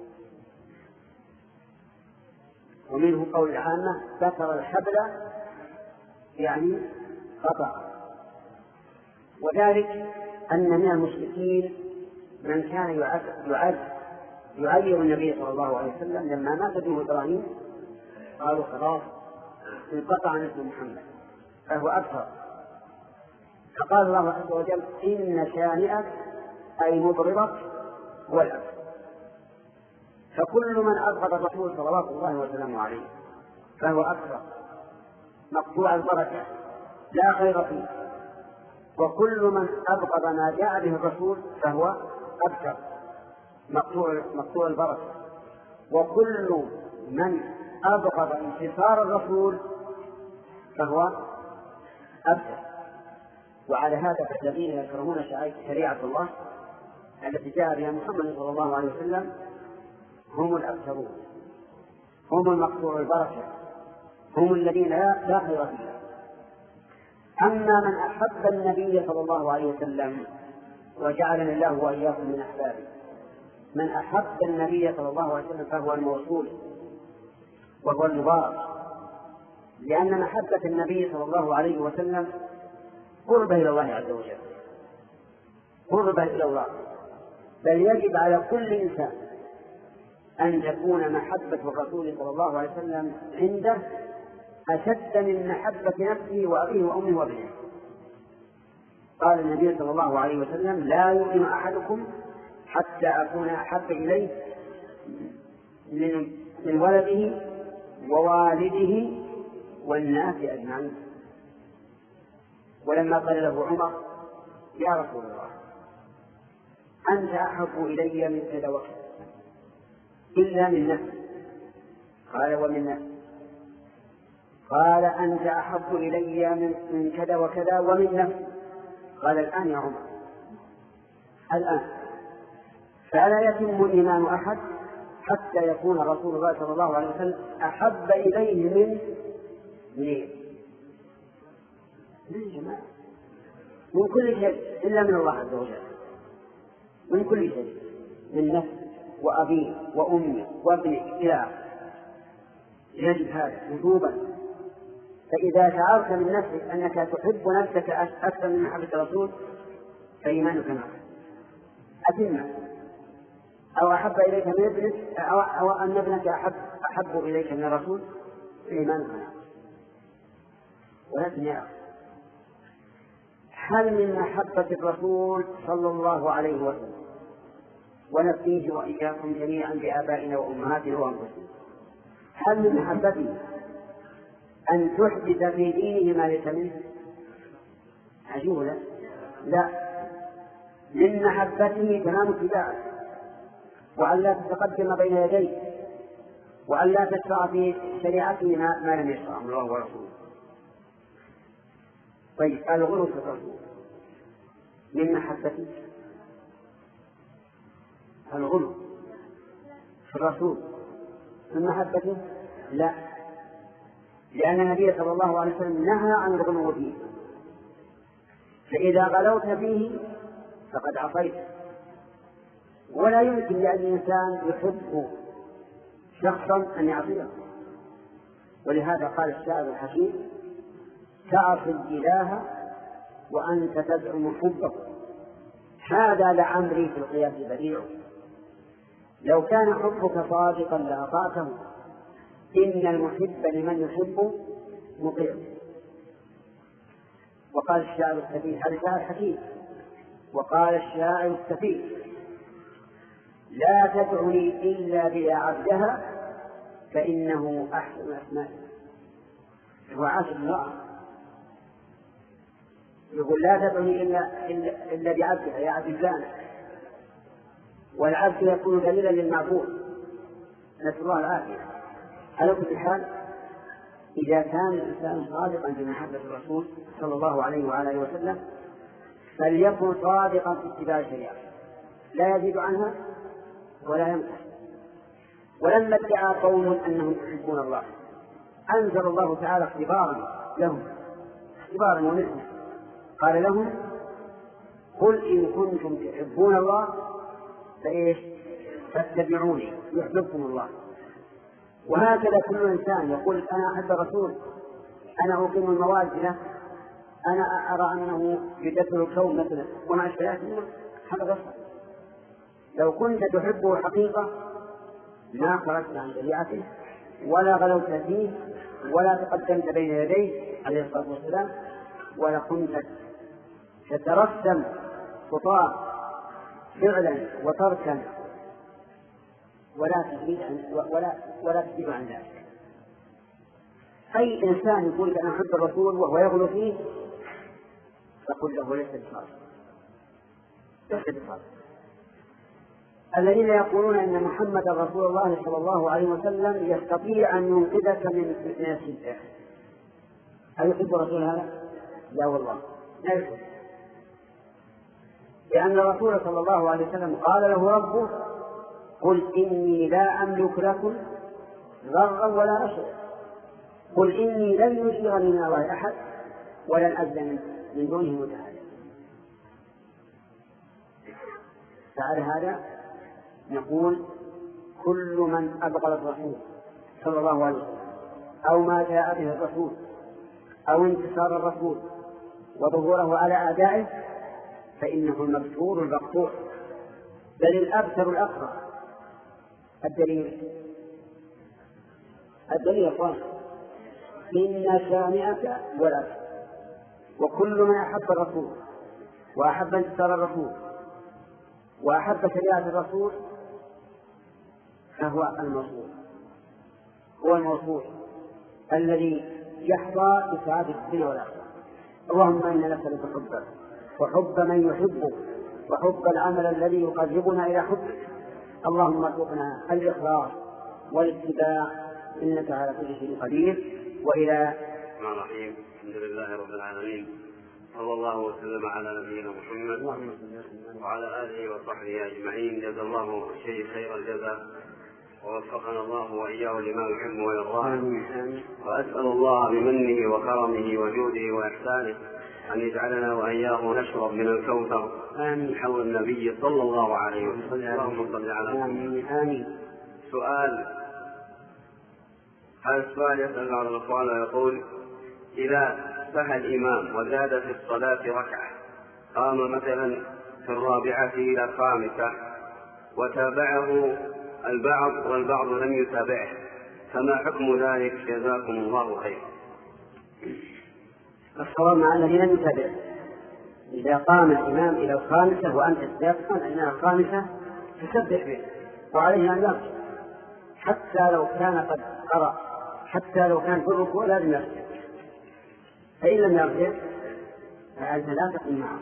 Speaker 1: ومنه قول العامة: بتر الحبل يعني قطع. وذلك أن من المشركين من كان يعز يعير النبي صلى الله عليه وسلم لما مات ابنه إبراهيم، قالوا خلاص انقطع نسل محمد فهو أبتر. فقال الله عز وجل: إن شانئك أي مبغضك هو الأبتر. فكل من أبغض الرسول صلوات الله وسلامه عليه فهو أبتر مقطوع البركة لا خير فيه، وكل من أبغض ما جاء به الرسول فهو أبتر مقطوع مقطوع البركة، وكل من أبغض انتصار الرسول فهو أبتر. وعلى هذا فالذين يكرهون شريعة الله التي جاء بها محمد صلى الله عليه وسلم هم الأبترون، هم المقطوع البركة، هم الذين لا خير فيهم. أما من أحب النبي صلى الله عليه وسلم، وجعلنا الله وإياكم من أحبابه، من أحب النبي صلى الله عليه وسلم فهو الموصول وهو المبارك، لأن محبة النبي صلى الله عليه وسلم قربة إلى الله عز وجل، قربة إلى الله. بل يجب على كل إنسان أن تكون محبة الرسول صلى الله عليه وسلم عنده أشد من محبة نفسه وأبيه وأمه وابنه. قال النبي صلى الله عليه وسلم: لا يؤمن أحدكم حتى أكون أحب إليه من ولده ووالده والناس أجمعين. ولما قال له عمر: يا رسول الله أنت أحب إلي من كذا وكذا إلا من نفسي، قال: ومن نفسي؟ قال: أنت أحب إلي من كذا وكذا ومن نفسي، قال: الآن يا عمر، الآن. فلا يتم إيمان أحد حتى يكون رسول الله صلى الله عليه وسلم أحب إليه من من من جماعة من كل شيء إلا من الله عز وجل، من كل شيء، من نفسه وأبيه وأمه وابنه إلى آخره. يجب هذا وجوبا. فإذا شعرت من نفسك أنك تحب نفسك أكثر من محبة الرسول فإيمانك ناقص. أتمه. أو أحب إليك من ابنك أو, أو أن ابنك أحب أحب إليك من الرسول فإيمانك ناقص. ولكن يا أخي، هل من محبة الرسول صلى الله عليه وسلم ونفسيه وإياكم جميعا بآبائنا وأمهاتنا وأنفسنا، هل من محبته أن تحدث في دينه ما ليس منه؟ عجولا. لا، من محبته تمام اتباعه، وأن لا تتقدم بين يديه، وأن لا تشرع في شريعته ما لم يشرع الله ورسوله. طيب الغلو في الرسول من محبته؟ الغلو في الرسول من محبته؟ لا، لأن النبي صلى الله عليه وسلم نهى عن الغلو فيه، فإذا غلوت فيه فقد عصيت. ولا يمكن لأي إنسان يحب شخصا أن يعصيه، ولهذا قال الشاعر الحكيم: تعصي الإله وأنت تزعم حبه، هذا لعمري في القياس بديع. لو كان حبك صادقا لأطعته، إن المحب لمن يحب مطيع. وقال الشاعر السفيه، هذا شاعر حكيم، وقال الشاعر السفيه: لا تدعني إلا بيا عبدها فإنه أحسن أسمائي. هو عاشق الله، يقول لا تدعني إلا, إلا, إلا بعبدها، يا عبد الله. والعبد يكون دليلا للمعبود، نسأل الله العافية. على كل حال، إذا كان الإنسان صادقا بمحبة الرسول صلى الله عليه وآله وسلم فليكن صادقا في اتباع الشريعة، لا يزيد عنها ولا ينقص. ولما ادعى قوم أنهم يحبون الله أنزل الله تعالى اختبارا لهم، اختبارا ومثلا، قال لهم: قل إن كنتم تحبون الله فإيش؟ فاتبعوني يحببكم الله. وهكذا كل إنسان يقول: أنا أحب الرسول، أنا أقيم المواد له، أنا أرى أنه يدبر الكون مثلا وما أشبه ذلك، هذا غصب. لو كنت تحبه حقيقة ما خرجت عن شريعته ولا غلوت فيه ولا تقدمت بين يديه عليه الصلاة والسلام، ولا كنت تترسم خطاه فعلا وتركا ولا تزيد عن ولا ولا تزيد عن ذلك. أي إنسان يقول أنا أحب الرسول وهو يغلو فيه فقل له ليس بصادق، ليس بصادق. الذين يقولون أن محمد رسول الله صلى الله عليه وسلم يستطيع أن ينقذك من من الشدة، هل يحب الرسول هذا؟ لا والله، لا يحب. لأن الرسول صلى الله عليه وسلم قال له ربه: قل إني لا أملك لكم ضرا ولا رشدا، قل إني لن يجيرني من الله أحد ولن أجد من دونه متعالى. فعلى هذا نقول: كل من أبغض الرسول صلى الله عليه وسلم أو ما جاء به الرسول أو انتصار الرسول وظهوره على أعدائه فإنه المبتور المقطوع، بل الأبتر الأقرب. الدليل الدليل قال: إن شانئك ولا. وكل من أحب الرسول وأحب انتصار الرسول وأحب شريعة الرسول فهو الموصول، هو الموصول الذي يحظى بسعادة الدنيا والآخرة. اللهم إنا نسألك حبك وحب من يحبك وحب العمل الذي يقربنا إلى حبك. اللهم ارزقنا الإخلاص والاتباع إنك على كل شيء قدير. وإلى
Speaker 3: الرحمن الرحيم. الحمد لله رب العالمين، صلى الله وسلم على نبينا محمد وعلى آله وصحبه أجمعين. جزا الله الشيخ خير الجزاء ووفقنا الله وإياه لما يحب ويرضاه. وأسأل الله بمنه وكرمه وجوده وإحسانه أن يجعلنا وإياه نشرب من الكوثر من حوض النبي صلى الله عليه وسلم. اللهم صل على محمد.
Speaker 1: آمين.
Speaker 3: سؤال. هذا السؤال يسأل بعض الأخوان ويقول: إذا سهى الإمام وزاد في الصلاة ركعة، قام مثلا في الرابعة إلى الخامسة وتابعه البعض والبعض لم يتابعه، فما حكم ذلك؟ جزاكم الله خير.
Speaker 1: الصواب مع الذي لم يتابع. إذا قام الإمام إلى الخامسة وأنت تتيقن أنها الخامسة تسبح به، وعليه أن يرجع حتى لو كان قد قرأ، حتى لو كان في الركوع لازم يرجع. فإن لم يرجع فأنت لا تقم معه،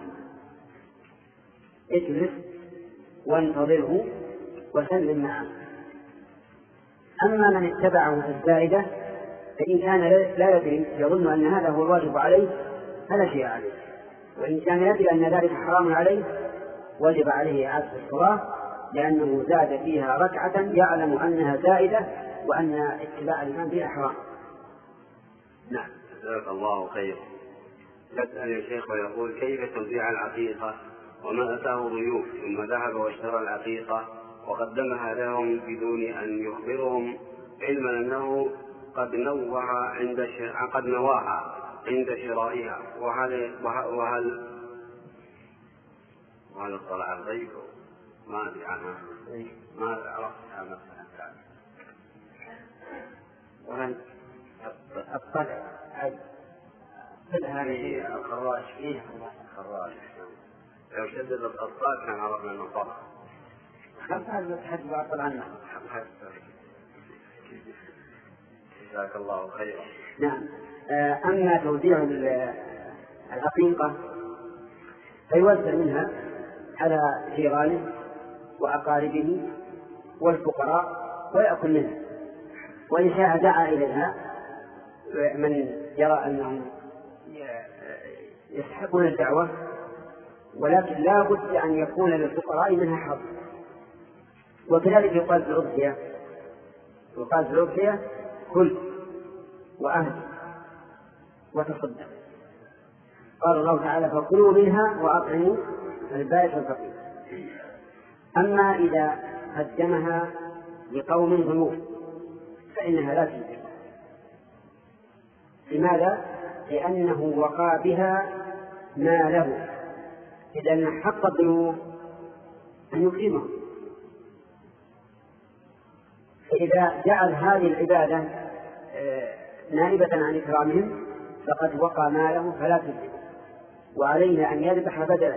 Speaker 1: اجلس وانتظره وسلم معه. أما من اتبعه في الزائدة فإن كان لا يدري يظن أن هذا هو الواجب عليه فلا شيء عليه. وإن كان يدري أن ذلك حرام عليه وجب عليه إعادة الصلاة، لأنه زاد فيها ركعة يعلم أنها زائدة وأن اتباع الإمام فيها حرام.
Speaker 3: نعم. جزاك الله خير. يسأل يا شيخ ويقول: كيف توزيع العقيقة ومن أتاه ضيوف ثم ذهب واشترى العقيقة وقدمها لهم بدون أن يخبرهم، علما أنه قد نوع عند قد نواها عند شرائها، وهل وهل وهل اطلع الغيب؟ ما أدري عنها، ما عرفتها مثلا.
Speaker 1: وهل الطلع
Speaker 3: هذه الخراج فيها خراج، لو شدد الأطفال كان عرفنا أنه طلع.
Speaker 1: هذا حد باطل عنه.
Speaker 3: جزاك الله خير.
Speaker 1: نعم. أما توزيع العقيقة فيوزع منها على جيرانه وأقاربه والفقراء ويأكل منها، وإن شاء دعا إليها من يرى أنهم يسحقون الدعوة، ولكن لا بد أن يكون للفقراء منها حظ. وكذلك يقال في الأضحية، يقال في الأضحية: كل وأهل وتصدق. قال الله تعالى: فكلوا منها وأطعموا البائس والفقير. أما إذا قدمها لقوم ضيوف فإنها لا تجزي. لماذا؟ لأنه وقع بها ما له، إذن حق الضيوف أن يكرمهم، فإذا جعل هذه العبادة نائبة عن إكرامهم فقد وقع ماله فلا تجزي، وعلينا أن يذبح بدلا.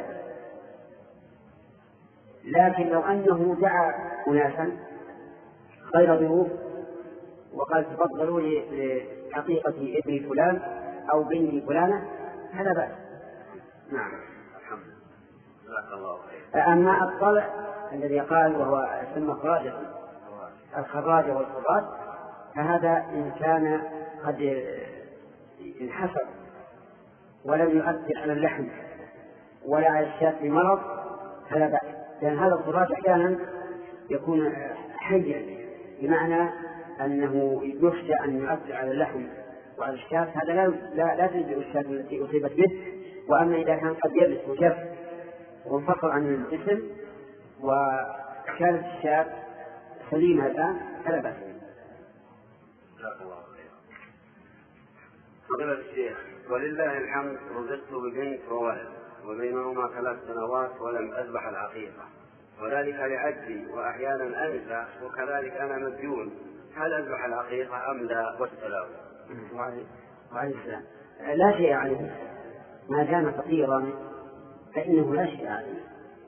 Speaker 1: لكن لو أنه دعا أناسا غير ضيوف وقال: تفضلوا لحقيقة ابن فلان أو بنت فلانة، هذا بأس. نعم.
Speaker 3: الحمد لله.
Speaker 1: أما الطلع الذي قال وهو يسمى خراجة الخراج والخراج، فهذا إن كان قد انحسر ولم يؤثر على اللحم ولا على الشاة بمرض فلا بأس، لأن هذا الخراج أحيانا يكون حيا، بمعنى أنه يخشى أن يؤثر على اللحم وعلى الشاة، هذا لا لا, لا تجزئ الشاة التي أصيبت به. وأما إذا كان قد يبس وجف وانفصل عن الجسم وكانت الشاة سليمة الآن فلا بأس.
Speaker 3: فضيلة الشيخ، ولله الحمد رزقت ببنت وولد وبينهما ثلاث سنوات ولم أذبح العقيقة، وذلك لعجزي وأحيانا أنسى، وكذلك أنا مديون، هل أذبح العقيقة أم لا؟ والسلام.
Speaker 1: وعليه السلام. لا شيء عليه ما دام فقيرا، فإنه لا شيء عليه.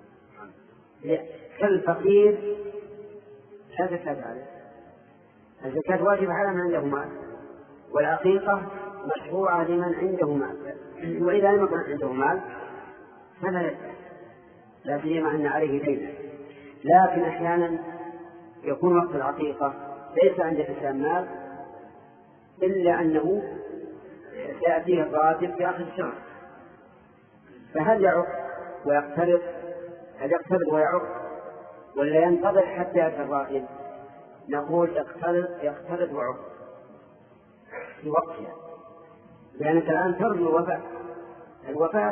Speaker 1: كالفقير لا زكاة عليه، الزكاة واجب على من عنده مال، والعقيقة مشروعة لمن عنده مال، وإذا لم يكن عنده مال فلا يزكى، لا سيما أن عليه دين. لكن أحيانا يكون وقت العقيقة ليس عند الإنسان مال إلا أنه يأتيه الراتب في آخر الشهر، فهل يعق ويقترض؟ هل يقترض ويعق ولا ينتظر حتى يأتي الراتب؟ نقول يقترض يقترض ويعق في وقتها، لأنك الآن ترجو الوفاة، الوفاة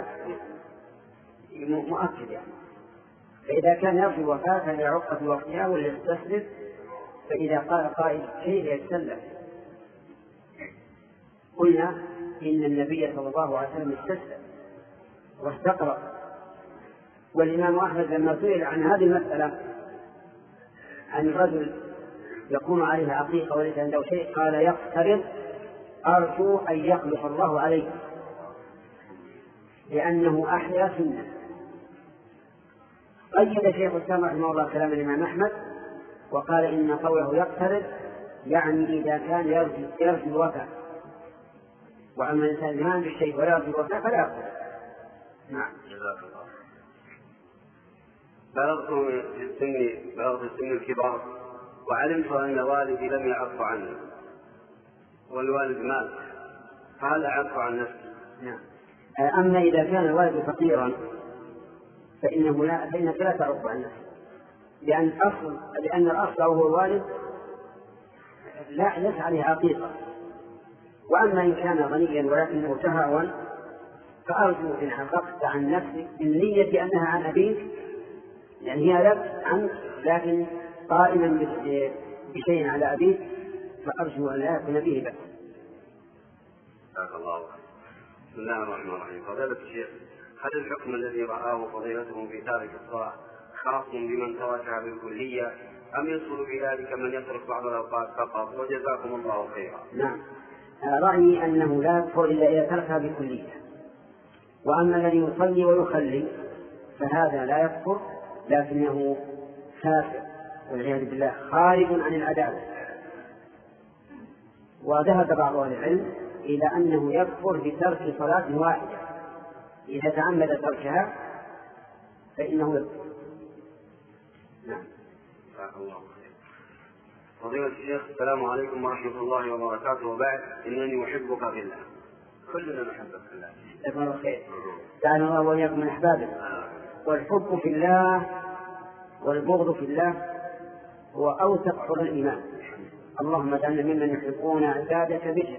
Speaker 1: مؤكد يعني، فإذا كان يرجو الوفاة فليعق في وقتها وليستسلف، فإذا قال قائل شيء يتسلف. قلنا إن النبي صلى الله عليه وسلم استسلم واستقرأ، والإمام أحمد لما سئل عن هذه المسألة عن رجل يكون عليه عقيقة وليس عنده شيء قال: يقترض أرجو أن يخلص الله عليه، لأنه أحيا سنة. قيد شيخ الإسلام رحمه الله كلام الإمام أحمد وقال إن قوله يقترض يعني إذا كان يرجو الوفاء، وأما الإنسان ما عنده شيء ولا يرجو الوفاء فلا يقترض. نعم.
Speaker 3: جزاك الله. بلغت في السن بلغت السن الكبار وعلمت أن والدي لم يعف عني والوالد مات، فهل أعف عن نفسي؟
Speaker 1: نعم. أما إذا كان الوالد فقيرا فإنه لا فإنك لا تعق عن نفسك، لأن الأصل لأن الأصل وهو الوالد لا ليس عليه عقيقة. وأما إن كان غنيا ولكنه تهاون فأرجو إن عققت عن نفسك بالنية أنها عن أبيك، يعني هي لك عنك لكن قائما بشيء على أبيك، فأرجو أن لا يكون به بأس.
Speaker 3: جزاك الله خيرا. بسم الله الرحمن الرحيم. فضيلة الشيخ، هل الحكم الذي رآه فضيلته في تارك الصلاة خاص بمن تركها بالكلية أم يدخل في ذلك من يترك بعض الأوقات فقط؟ وجزاكم الله خيرا.
Speaker 1: نعم، رأيي أنه لا يكفر إلا إذا تركها بالكلية، وأما الذي يصلي ويخلي فهذا لا يكفر لكنه فاسق والعياذ بالله خارج عن العدالة. وذهب بعض أهل العلم إلى أنه يكفر بترك صلاة واحدة، إذا تعمد تركها فإنه يكفر. نعم.
Speaker 3: فضيلة الشيخ، السلام عليكم ورحمة الله وبركاته، وبعد إنني أحبك في الله. كلنا نحبك في الله.
Speaker 1: جزاك الله خير. جعل الله وإياكم من أحبابه. والحب في الله والبغض في الله هو أوثق حر الإيمان. اللهم اجعلنا ممن يحبون عبادك به.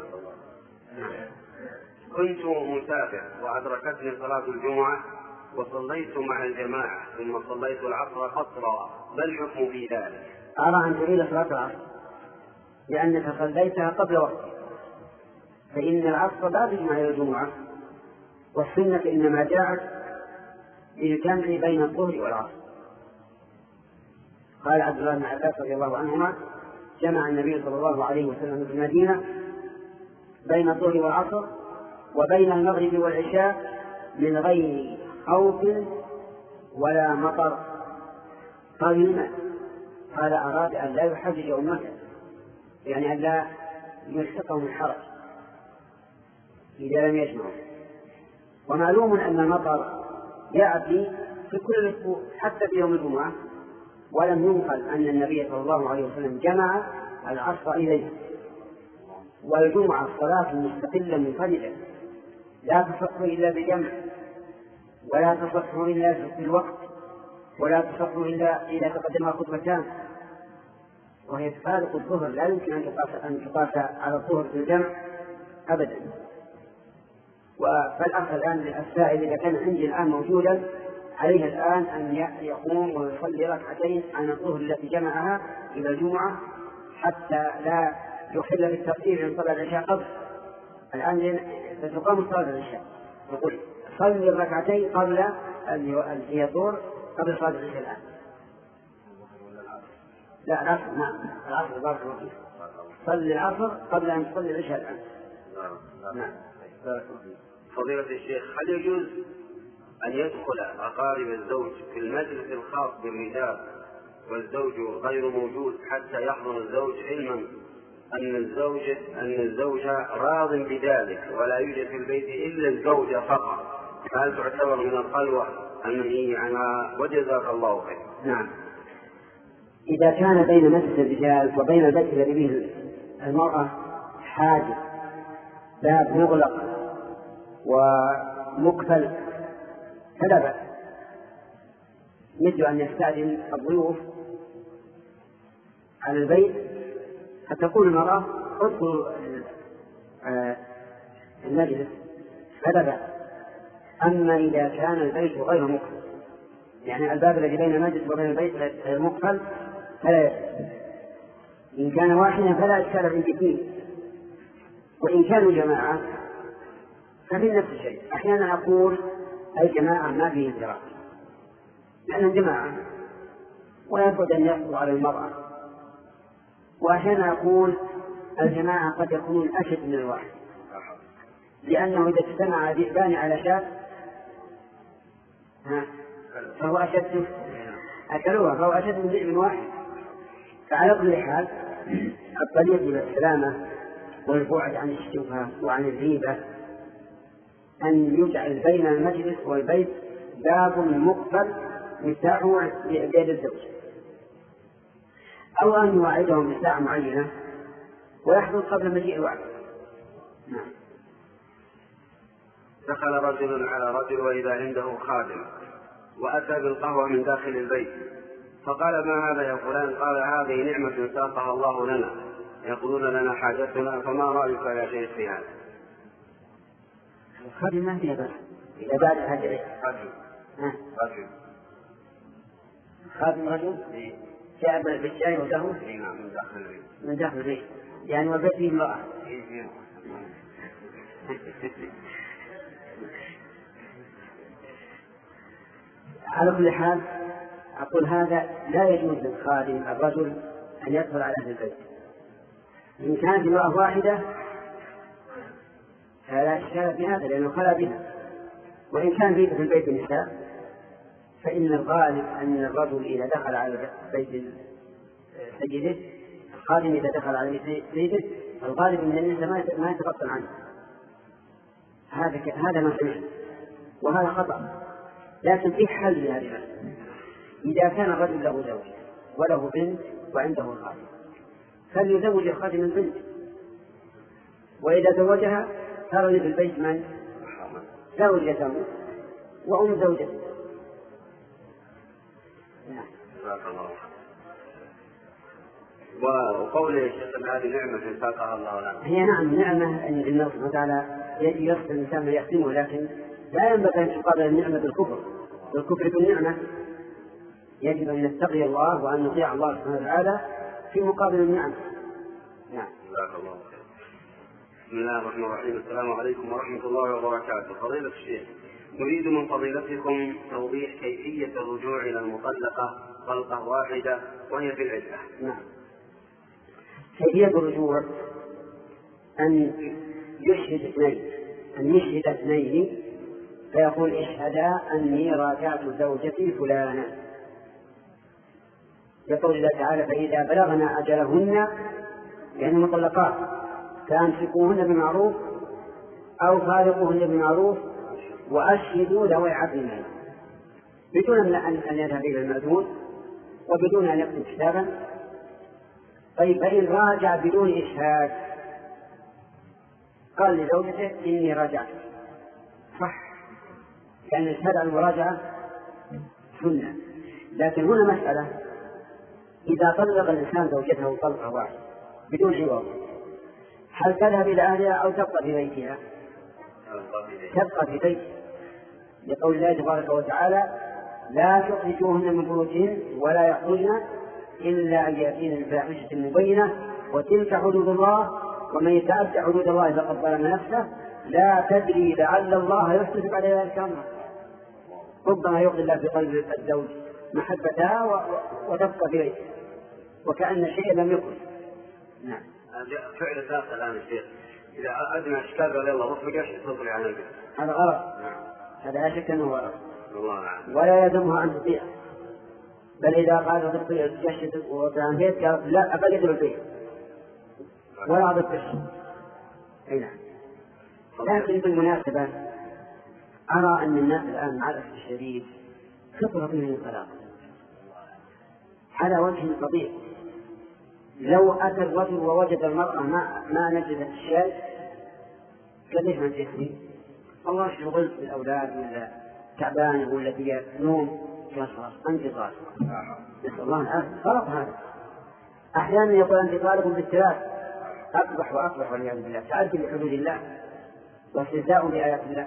Speaker 3: كنت مسافر وأدركتني صلاة الجمعة وصليت مع الجماعة ثم صليت العصر قصرا، ما الحكم في ذلك؟
Speaker 1: أرى أن تعيد صلاة العصر لأنك صليتها قبل وقتها، فإن العصر لا تجمع إلى الجمعة، والسنة إنما جاءت للجمع بين الظهر والعصر. قال عبد الله بن عباس رضي الله عنهما: جمع النبي صلى الله عليه وسلم في المدينة بين الظهر والعصر وبين المغرب والعشاء من غير خوف ولا مطر. قال لما؟ قال أراد أن لا يحجج أمته، يعني أن لا يلحقهم الحرج إذا لم يجمعوا. ومعلوم أن المطر يأتي في كل أسبوع حتى في يوم الجمعة، ولم ينقل أن النبي صلى الله عليه وسلم جمع العصر إليه. والجمعة صلاة مستقلة منفردة لا تصح إلا بجمع، ولا تصح إلا في الوقت، ولا تصح إلا إذا تقدمها خطبتان، وهي تفارق الظهر، لا يمكن أن تقاس أن تقاس على الظهر في الجمع أبدا. فالأخ الآن السائل إذا كان عندي الآن موجودا عليه الآن أن يقوم ويصلي ركعتين عن الظهر التي جمعها إلى الجمعة حتى لا يحل بالتقدير من صلاة العشاء قبل. الآن ستقام صلاة العشاء، يقول صلي الركعتين قبل أن يطور قبل صلاة العشاء الآن. لا العصر، نعم العصر بارك الله فيك، صلي العصر قبل أن تصلي العشاء الآن. نعم.
Speaker 3: فضيلة الشيخ، هل يجوز أن يدخل أقارب الزوج في المجلس الخاص بالرجال والزوج غير موجود حتى يحضر الزوج، علما أن الزوج أن الزوج راض بذلك ولا يوجد في البيت إلا الزوجة فقط؟ هل تعتبر من الخلوة المنهي عنها؟ وجزاك الله خير.
Speaker 1: نعم، إذا كان بين مسجد الرجال وبين البيت الذي به المرأة حاجز، باب مغلق ومقفل فلا بأس، مثل أن يستأذن الضيوف على البيت فتقول المرأة ادخلوا المجلس فلا بأس. أما إذا كان البيت غير مقفل، يعني الباب الذي بين المجلس وبين البيت غير مقفل فلا يأس. إن كان واحدا فلا إشكال عندي فيه، وإن كانوا جماعة ففي نفس الشيء. أحيانا أقول الجماعة ما فيه انفراد لأنهم جماعة وينبغي أن يحصل على المرأة، وأحيانا أقول الجماعة قد يكونون أشد من الواحد، لأنه إذا اجتمع ذئبان على شاة فهو أشد أكلوها فهو أشد من ذئب واحد. فعلى كل حال الطريق إلى السلامة والبعد عن الشبهة وعن الغيبة أن يجعل بين المجلس والبيت باب مقفل مفتاحه بيد الزوج، أو أن يوعدهم بساعة معينة ويحدث قبل مجيء الوعد. نعم.
Speaker 3: دخل رجل على رجل وإذا عنده خادم وأتى بالقهوة من داخل البيت، فقال: ما هذا يا فلان؟ قال: هذه نعمة ساقها الله لنا، يقضون لنا حاجتنا، فما رأيك يا شيخ في هذا؟
Speaker 1: الخادم ما فيها بس إذا بعد هذا
Speaker 3: رجل رجل
Speaker 1: خادم رجل جاء بالشاي والقهوة
Speaker 3: من داخل البيت
Speaker 1: من داخل البيت، يعني والبيت فيه امرأة. على كل حال أقول هذا لا يجوز للخادم الرجل أن يدخل على أهل البيت. إن كانت امرأة واحدة فلا إشكال في هذا لأنه خلا بها، وإن كان في البيت النساء فإن الغالب أن الرجل إذا دخل على بيت سيده، الخادم إذا دخل على بيت سيده الغالب أن النساء ما يتغطن عنه. هذا هذا ما سمعت وهذا خطأ. لكن في حل لهذا، إذا كان الرجل له زوج وله بنت وعنده خادم فليزوج الخادم البنت، وإذا زوجها ترى في البيت من؟ زوجته وأم زوجته.
Speaker 3: وقوله الشيخ هذه نعمة ساقها الله لنا،
Speaker 1: هي نعم نعمة أن الله سبحانه وتعالى يرسل الإنسان يخدمه، لكن لا ينبغي أن تقابل النعمة بالكفر، بالكفر بالنعمة. يجب أن نتقي الله وأن نطيع الله سبحانه وتعالى في مقابل النعمة. نعم.
Speaker 3: جزاك الله خير. بسم الله الرحمن الرحيم. السلام عليكم ورحمة الله وبركاته. فضيلة الشيخ، نريد من فضيلتكم توضيح كيفية الرجوع إلى المطلقة طلقة واحدة وهي في العدة.
Speaker 1: نعم. كيفية الرجوع أن يشهد اثنين، أن يشهد اثنين فيقول: اشهدا أني راجعت زوجتي فلانة. يقول الله تعالى: فإذا بلغنا أجلهن، يعني مطلقات، فأمسكوهن بمعروف أو فارقوهن بمعروف وأشهدوا ذوي عدل منكم، بدون أن يذهب إلى المأذون وبدون أن يكتب كتابا. طيب فإن راجع بدون إشهاد قال لزوجته: إني راجعت، صح، لأن الإشهاد على المراجعة سنة. لكن هنا مسألة: إذا طلق الإنسان زوجته طلقة واحدة بدون عوض، هل تذهب إلى أهلها أو تبقى في بيتها؟ تبقى في بيتها، لقول الله تبارك وتعالى: لا تخرجوهن من بيوتهن ولا يخرجن إلا أن يأتين بفاحشة مبينة وتلك حدود الله ومن يتعدى حدود الله فقد ظلم نفسه لا تدري لعل الله يحدث على ذلك أمرا. ربما يقضي الله في قلب الزوج محبتها وتبقى في بيته وكأن شيء لم يكن. نعم.
Speaker 3: فعل ثالث الآن الشيخ، إذا أدنى أشكال قال يلا رفق يشهد تطلع على البيت،
Speaker 1: هذا غلط.
Speaker 3: نعم.
Speaker 1: هذا لا شك أنه غلط
Speaker 3: الله،
Speaker 1: ولا يلزمها أن تطيع. بل إذا قال تطيع تشهد وكان بيت قال لا أبقى يدل البيت ولا أضف الشهد. أي نعم. لكن بالمناسبة أرى أن الناس الآن مع الأسف الشديد كثرة من الطلاق على وجه طبيعي. لو أتى الرجل ووجد المرأة ما, ما نجدت الشيء قال: ليش ما تجدني؟ الله شغلت بالأولاد ولا تعبان ولا فيها نوم، قال: خلاص أنت طالق. نسأل الله العافية. غلط هذا. أحيانا يقول: أنت طالق بالثلاث، أقبح وأقبح والعياذ بالله، تعدي بحدود الله واستهزاء بآيات الله.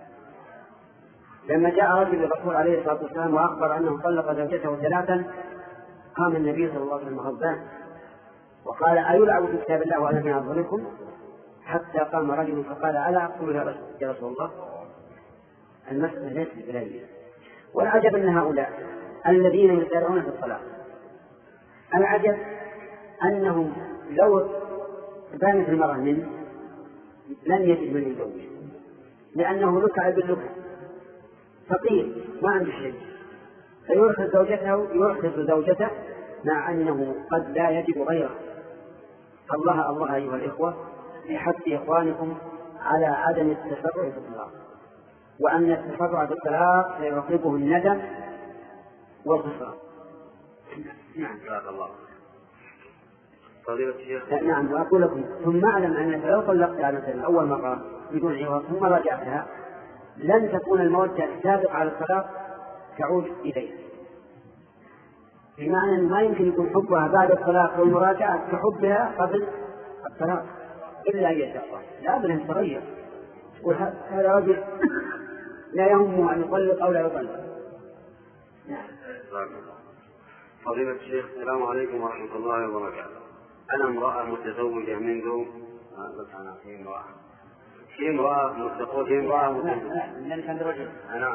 Speaker 1: لما جاء رجل الرسول عليه الصلاة والسلام وأخبر أنه طلق زوجته ثلاثا، قام النبي صلى الله عليه وسلم غضبان وقال: أيلعب في كتاب الله وأنا من أظلمكم؟ حتى قام رجل فقال: ألا أقول يا رسول الله؟ المسألة ليست بلاهية. والعجب أن هؤلاء الذين يسارعون في الطلاق، العجب أنهم لو بانت المرأة منه لن يجد من يزوجه، لأنه لكع باللكع، فقير ما عنده شيء، فيرخص زوجته يرخص زوجته مع أنه قد لا يجد غيره. الله الله أيها الإخوة بحث إخوانكم على عدم التسرع في الطلاق، وأن التسرع في الطلاق سيعقبه الندم والخسران.
Speaker 3: نعم. جزاك الله. فضيلة الشيخ.
Speaker 1: نعم. وأقول لكم ثم أعلم أنك لو طلقتها مثلا أول مرة بدون عوض ثم رجعتها لن تكون المودة السابقة على الطلاق تعود إليه، بمعنى أنه ما يمكن يكون حبها بعد الطلاق والمراجعة كحبها قبل الطلاق إلا أن يشاء الله. لا بد أن تغير، وهذا رجل لا يهمه أن يطلق أو لا يطلق.
Speaker 3: نعم. فضيلة الشيخ السلام عليكم ورحمة الله وبركاته. أنا امرأة متزوجة منذ بس أنا في امرأة في امرأة متزوجة في امرأة متزوجة نعم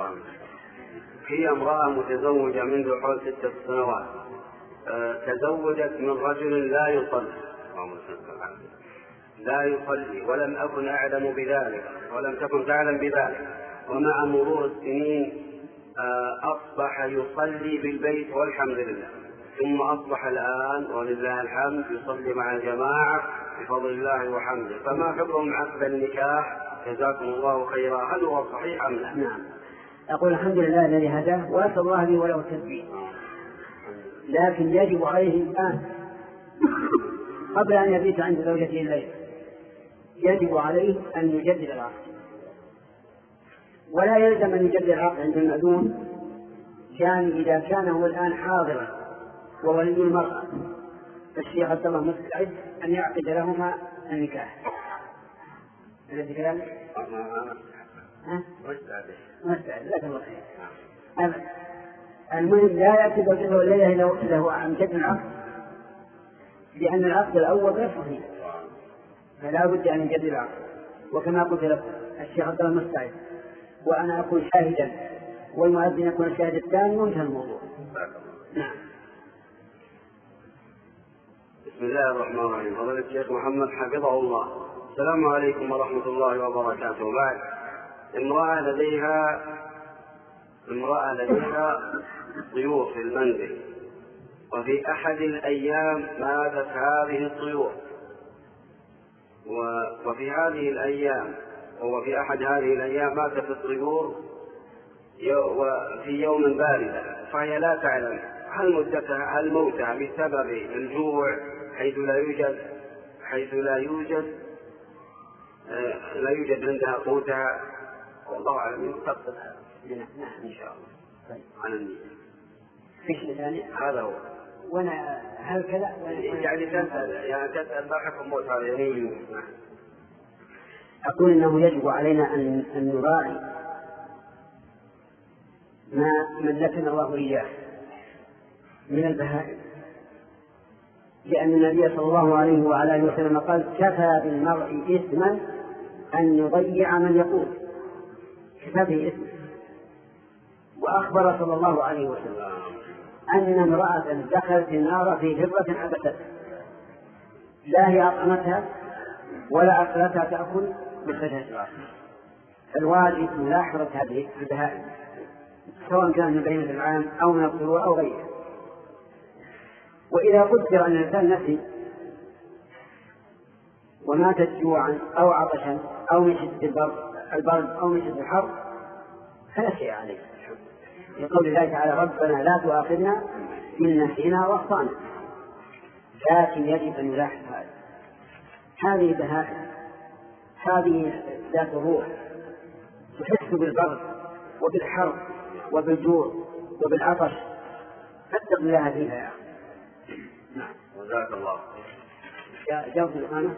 Speaker 3: في امرأة متزوجة منذ حول ستة سنوات. أه تزوجت من رجل لا يصلي لا يصلي ولم أكن أعلم بذلك ولم تكن تعلم بذلك، ومع مرور السنين أصبح يصلي بالبيت والحمد لله، ثم أصبح الآن ولله الحمد يصلي مع الجماعة بفضل الله وحمده. فما حكم عقد النكاح؟ جزاكم الله خيرا. هل هو صحيح أم لا؟
Speaker 1: نعم. أقول الحمد لله الذي هداه وأسأل الله لي وله التثبيت، لكن يجب عليه الآن قبل أن يبيت عند زوجته الليل يجب عليه أن يجدد العقد، ولا يلزم أن يجدد العقد عند المأذون، كان إذا كان هو الآن حاضرا وولي المرأة فالشيخ عبد الله مستعد أن يعقد لهما النكاح. الذي كلام مستعد لا تبقى خير. المهم لا يأتي زوجته الليلة إلا هو عن جد العقد، لأن العقد الأول غير صحيح، فلا بد أن يجدد العقد. وكما قلت لكم الشيخ عبد الله مستعد، وأنا أكون شاهدا والمؤذن يكون الشاهد الثاني وانتهى الموضوع. نعم.
Speaker 3: بسم الله الرحمن الرحيم. فضيلة الشيخ محمد حفظه الله، السلام عليكم ورحمة الله وبركاته. بعد امرأة لديها امرأة لديها طيور في المنزل، وفي أحد الأيام ماتت هذه الطيور، وفي هذه الأيام وفي أحد هذه الأيام ماتت الطيور وفي يوم بارد، فهي لا تعلم هل مدتها هل موتها بسبب الجوع حيث لا يوجد حيث لا يوجد آه لا يوجد عندها قوتها، والله أعلم. تقصد
Speaker 1: نعم إن شاء الله.
Speaker 3: طيب على النية
Speaker 1: فيش ثاني
Speaker 3: هذا هو.
Speaker 1: وأنا هل كذا
Speaker 3: يعني تسأل يعني تسأل ما حكم موت هذا يعني.
Speaker 1: أقول إنه يجب علينا أن أن نراعي ما ملكنا الله إياه من البهائم، لأن النبي صلى الله عليه وعلى آله وسلم قال كفى بالمرء إثما أن يضيع من يقول، كفى به إثما. وأخبر صلى الله عليه وسلم أن امرأة دخلت النار في هرة حبست لا هي أطعمتها ولا أكلتها تأكل بالشجرة. فالواجب ملاحظة هذه البهائم سواء كان من بهيمة العام أو من الطيور أو غيرها. وإذا قدر أن الإنسان نسي وماتت جوعا أو عطشا أو من شدة البرد أو من شدة الحر فلا شيء عليه، لقول الله تعالى ربنا لا تؤاخذنا إن نسينا وأخطأنا. لكن يجب أن نلاحظ هذا هذه بهائم هذه ذات الروح تحس بالبرد وبالحر وبالجوع وبالعطش، فاتق الله فيها يا أخي.
Speaker 3: نعم وجزاك الله.
Speaker 1: جاوب الإخوانة.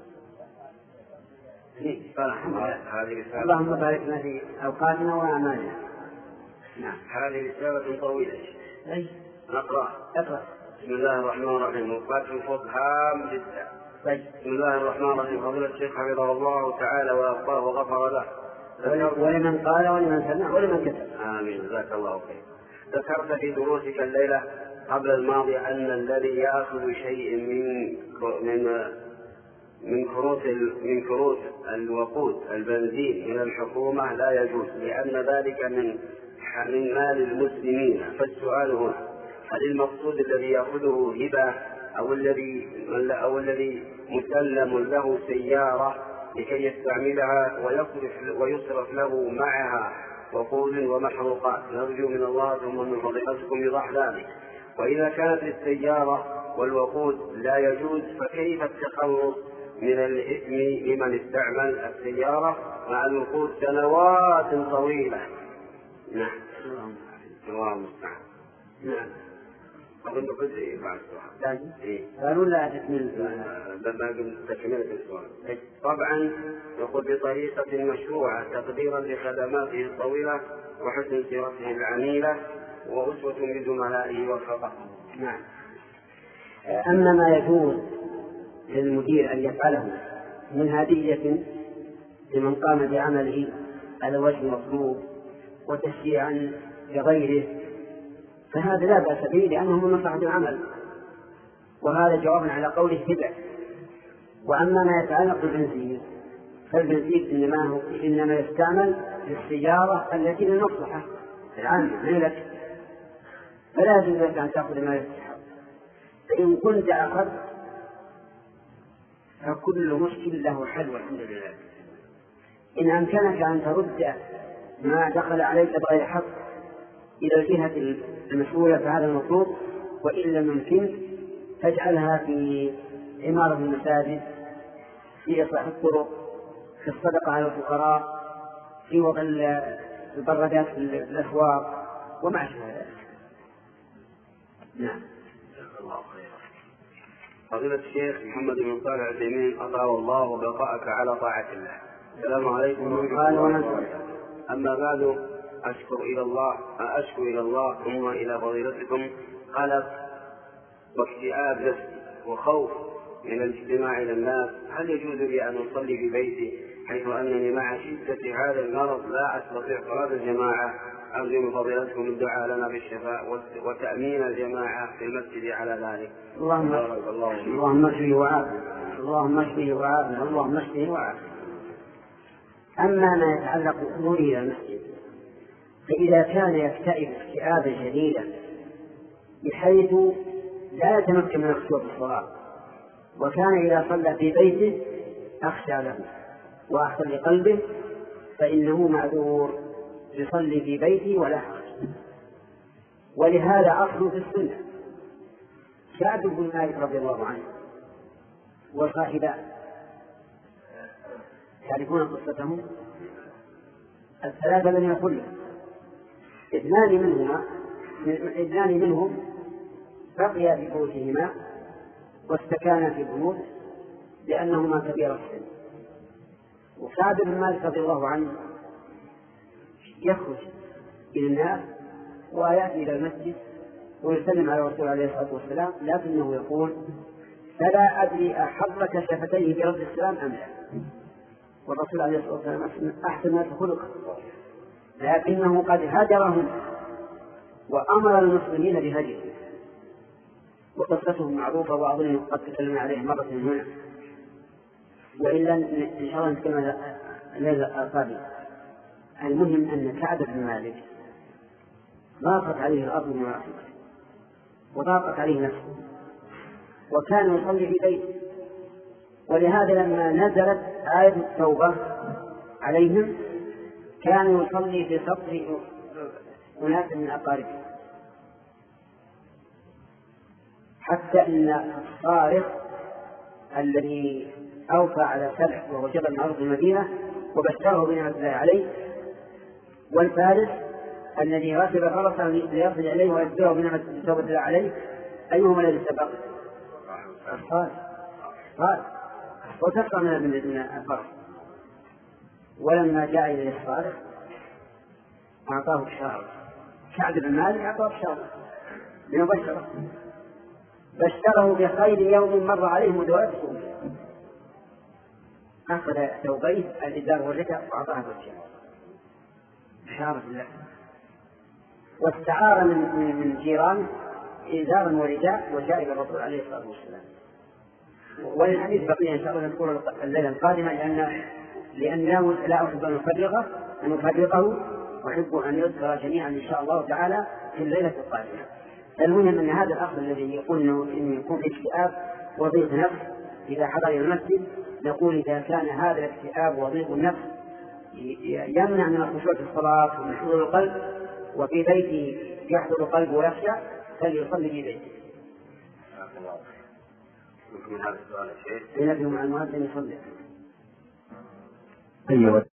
Speaker 1: اللهم بارك لنا في أوقاتنا وأعمالنا.
Speaker 3: نعم هذه رسالة طويلة.
Speaker 1: أي
Speaker 3: نقرأ.
Speaker 1: اقرأ.
Speaker 3: بسم الله الرحمن الرحيم. وقت الفضل هام جدا.
Speaker 1: طيب.
Speaker 3: بسم الله الرحمن الرحيم. فضيلة الشيخ حفظه الله تعالى وأغفره وغفر له.
Speaker 1: ولمن قال ولمن سمع ولمن كتب.
Speaker 3: آمين جزاك الله خير. ذكرت في دروسك الليلة قبل الماضي أن الذي يأخذ شيء من من من كروت من كروت الوقود البنزين من الحكومة لا يجوز، لأن ذلك من من مال المسلمين. فالسؤال هنا هل المقصود الذي يأخذه هبة أو الذي أو الذي مسلم له سيارة لكي يستعملها ويصرف ويصرف له معها وقود ومحروقات؟ نرجو من الله ثم من فضيلتكم يوضح ذلك. وإذا كانت السيارة والوقود لا يجوز فكيف التخلص من الإثم لمن استعمل السيارة مع الوقوف سنوات طويلة. نعم. الله المستعان. نعم. أظن بدي بعد سؤال.
Speaker 1: قالوا لا تكمل.
Speaker 3: باقي تكملة السؤال. طبعا يقول بطريقة مشروعة تقديرا لخدماته الطويلة وحسن سيرته العميلة وأسوة بزملائه وفقه.
Speaker 1: نعم. أما ما يجوز للمدير أن يفعله من هدية لمن قام بعمله على وجه المطلوب وتشجيعا لغيره فهذا لا بأس به لأنه من مصلحة العمل، وهذا جواب على قوله هبة. وأما ما يتعلق بالبنزين فالبنزين إنما هو إنما يستعمل للسيارة التي للمصلحة العامة لك، فلا يجوز لك أن تأخذ ما يستحق. فإن كنت أخذت فكل مشكل له حل والحمد لله. إن أمكنك أن ترد ما دخل عليك بغير حق إلى الجهة المسؤولة فهذا المطلوب، وإن لم يمكن فاجعلها في عمارة المساجد، في إصلاح الطرق، في الصدقة على الفقراء، في وضع البرادات في الأسواق وما أشبه ذلك. نعم.
Speaker 3: فضيلة الشيخ محمد بن صالح العثيمين أطال الله وبقاءك على طاعة الله. السلام عليكم ورحمة الله وبركاته. أما بعد أشكر إلى الله أشكر إلى الله ثم إلى فضيلتكم قلق واكتئاب نفسي وخوف من الاجتماع إلى الناس. هل يجوز لي أن أصلي في بيتي حيث أنني مع شدة هذا المرض لا أستطيع صلاة الجماعة؟ أرجو من فضيلتكم الدعاء لنا بالشفاء وتأمين الجماعة في المسجد على ذلك.
Speaker 1: اللهم اللهم اشفه وعافه اللهم اشفه وعافه اللهم اشفه وعافه. أما ما يتعلق بأموره إلى المسجد فإذا كان يكتئب اكتئابا شديدا بحيث لا يتمكن من الخشوع في الصلاة، وكان إذا صلى في بيته أخشى له وأحسن لقلبه فإنه معذور يصلي في بيته ولا حرج. ولهذا أصل في السنة سعد بن مالك رضي الله عنه وصاحبه تعرفون قصتهم الثلاثة الذين يقول اثنان منهما اثنان منهم بقيا في بيوتهما واستكانا في البيوت لأنهما كبير السن. وسعد بن مالك رضي الله عنه يخرج إلى الناس ويأتي إلى المسجد ويسلم على الرسول عليه الصلاة والسلام، لكنه يقول فلا أدري أحرك شفتيه برد السلام أم لا، والرسول عليه الصلاة والسلام أحسن الناس خلقا، لكنه قد هجرهم وأمر المسلمين بهجره. وقصتهم معروفة وأظن قد تكلمنا عليها مرة هنا، وإلا إن شاء الله نتكلم الليلة القادمة. المهم أن كعب بن مالك ضاقت عليه الأرض بما رحمت وضاقت عليه نفسه وكان يصلي في بيته، ولهذا لما نزلت آية التوبة عليهم كان يصلي في سطر أناس من أقاربه، حتى أن الصارخ الذي أوفى على سلح وهو جبل معروف المدينة وبشره بنعمة الله عليه، والفارس الذي ركب فرسا ليصل إليه ويبشره بنعمة الله عليه، أيهما الذي سبق؟ الصالح قال وتفقى من الفرس. ولما جاء إلى الصالح أعطاه بشارة، كعب بن مالك أعطاه بشارة لمبشرة، بشره بخير يوم مر عليه مدوات سوء، أخذ ثوبيه الإزار والرداء وأعطاه بشارة بشارة الله، واستعار من من جيران إزارا ورداء وجاء إلى الرسول عليه الصلاة والسلام. والحديث بقي إن شاء الله نذكره الليلة القادمة، لأن لأن لا أحب أن أفرغه أن أفرغه وأحب أن يذكر جميعا إن شاء الله تعالى في الليلة القادمة. المهم أن هذا الأخ الذي يقول إنه يكون اكتئاب وضيق نفس إذا حضر إلى المسجد، نقول إذا كان هذا الاكتئاب وضيق النفس يمنع من الخشوع في الصلاة ومن حضور القلب وفي بيته يحضر القلب ويخشع فليصلي في بيته.
Speaker 3: من هذا السؤال الشيخ
Speaker 1: لنبي مع المؤذن يصلي.
Speaker 2: أيوة.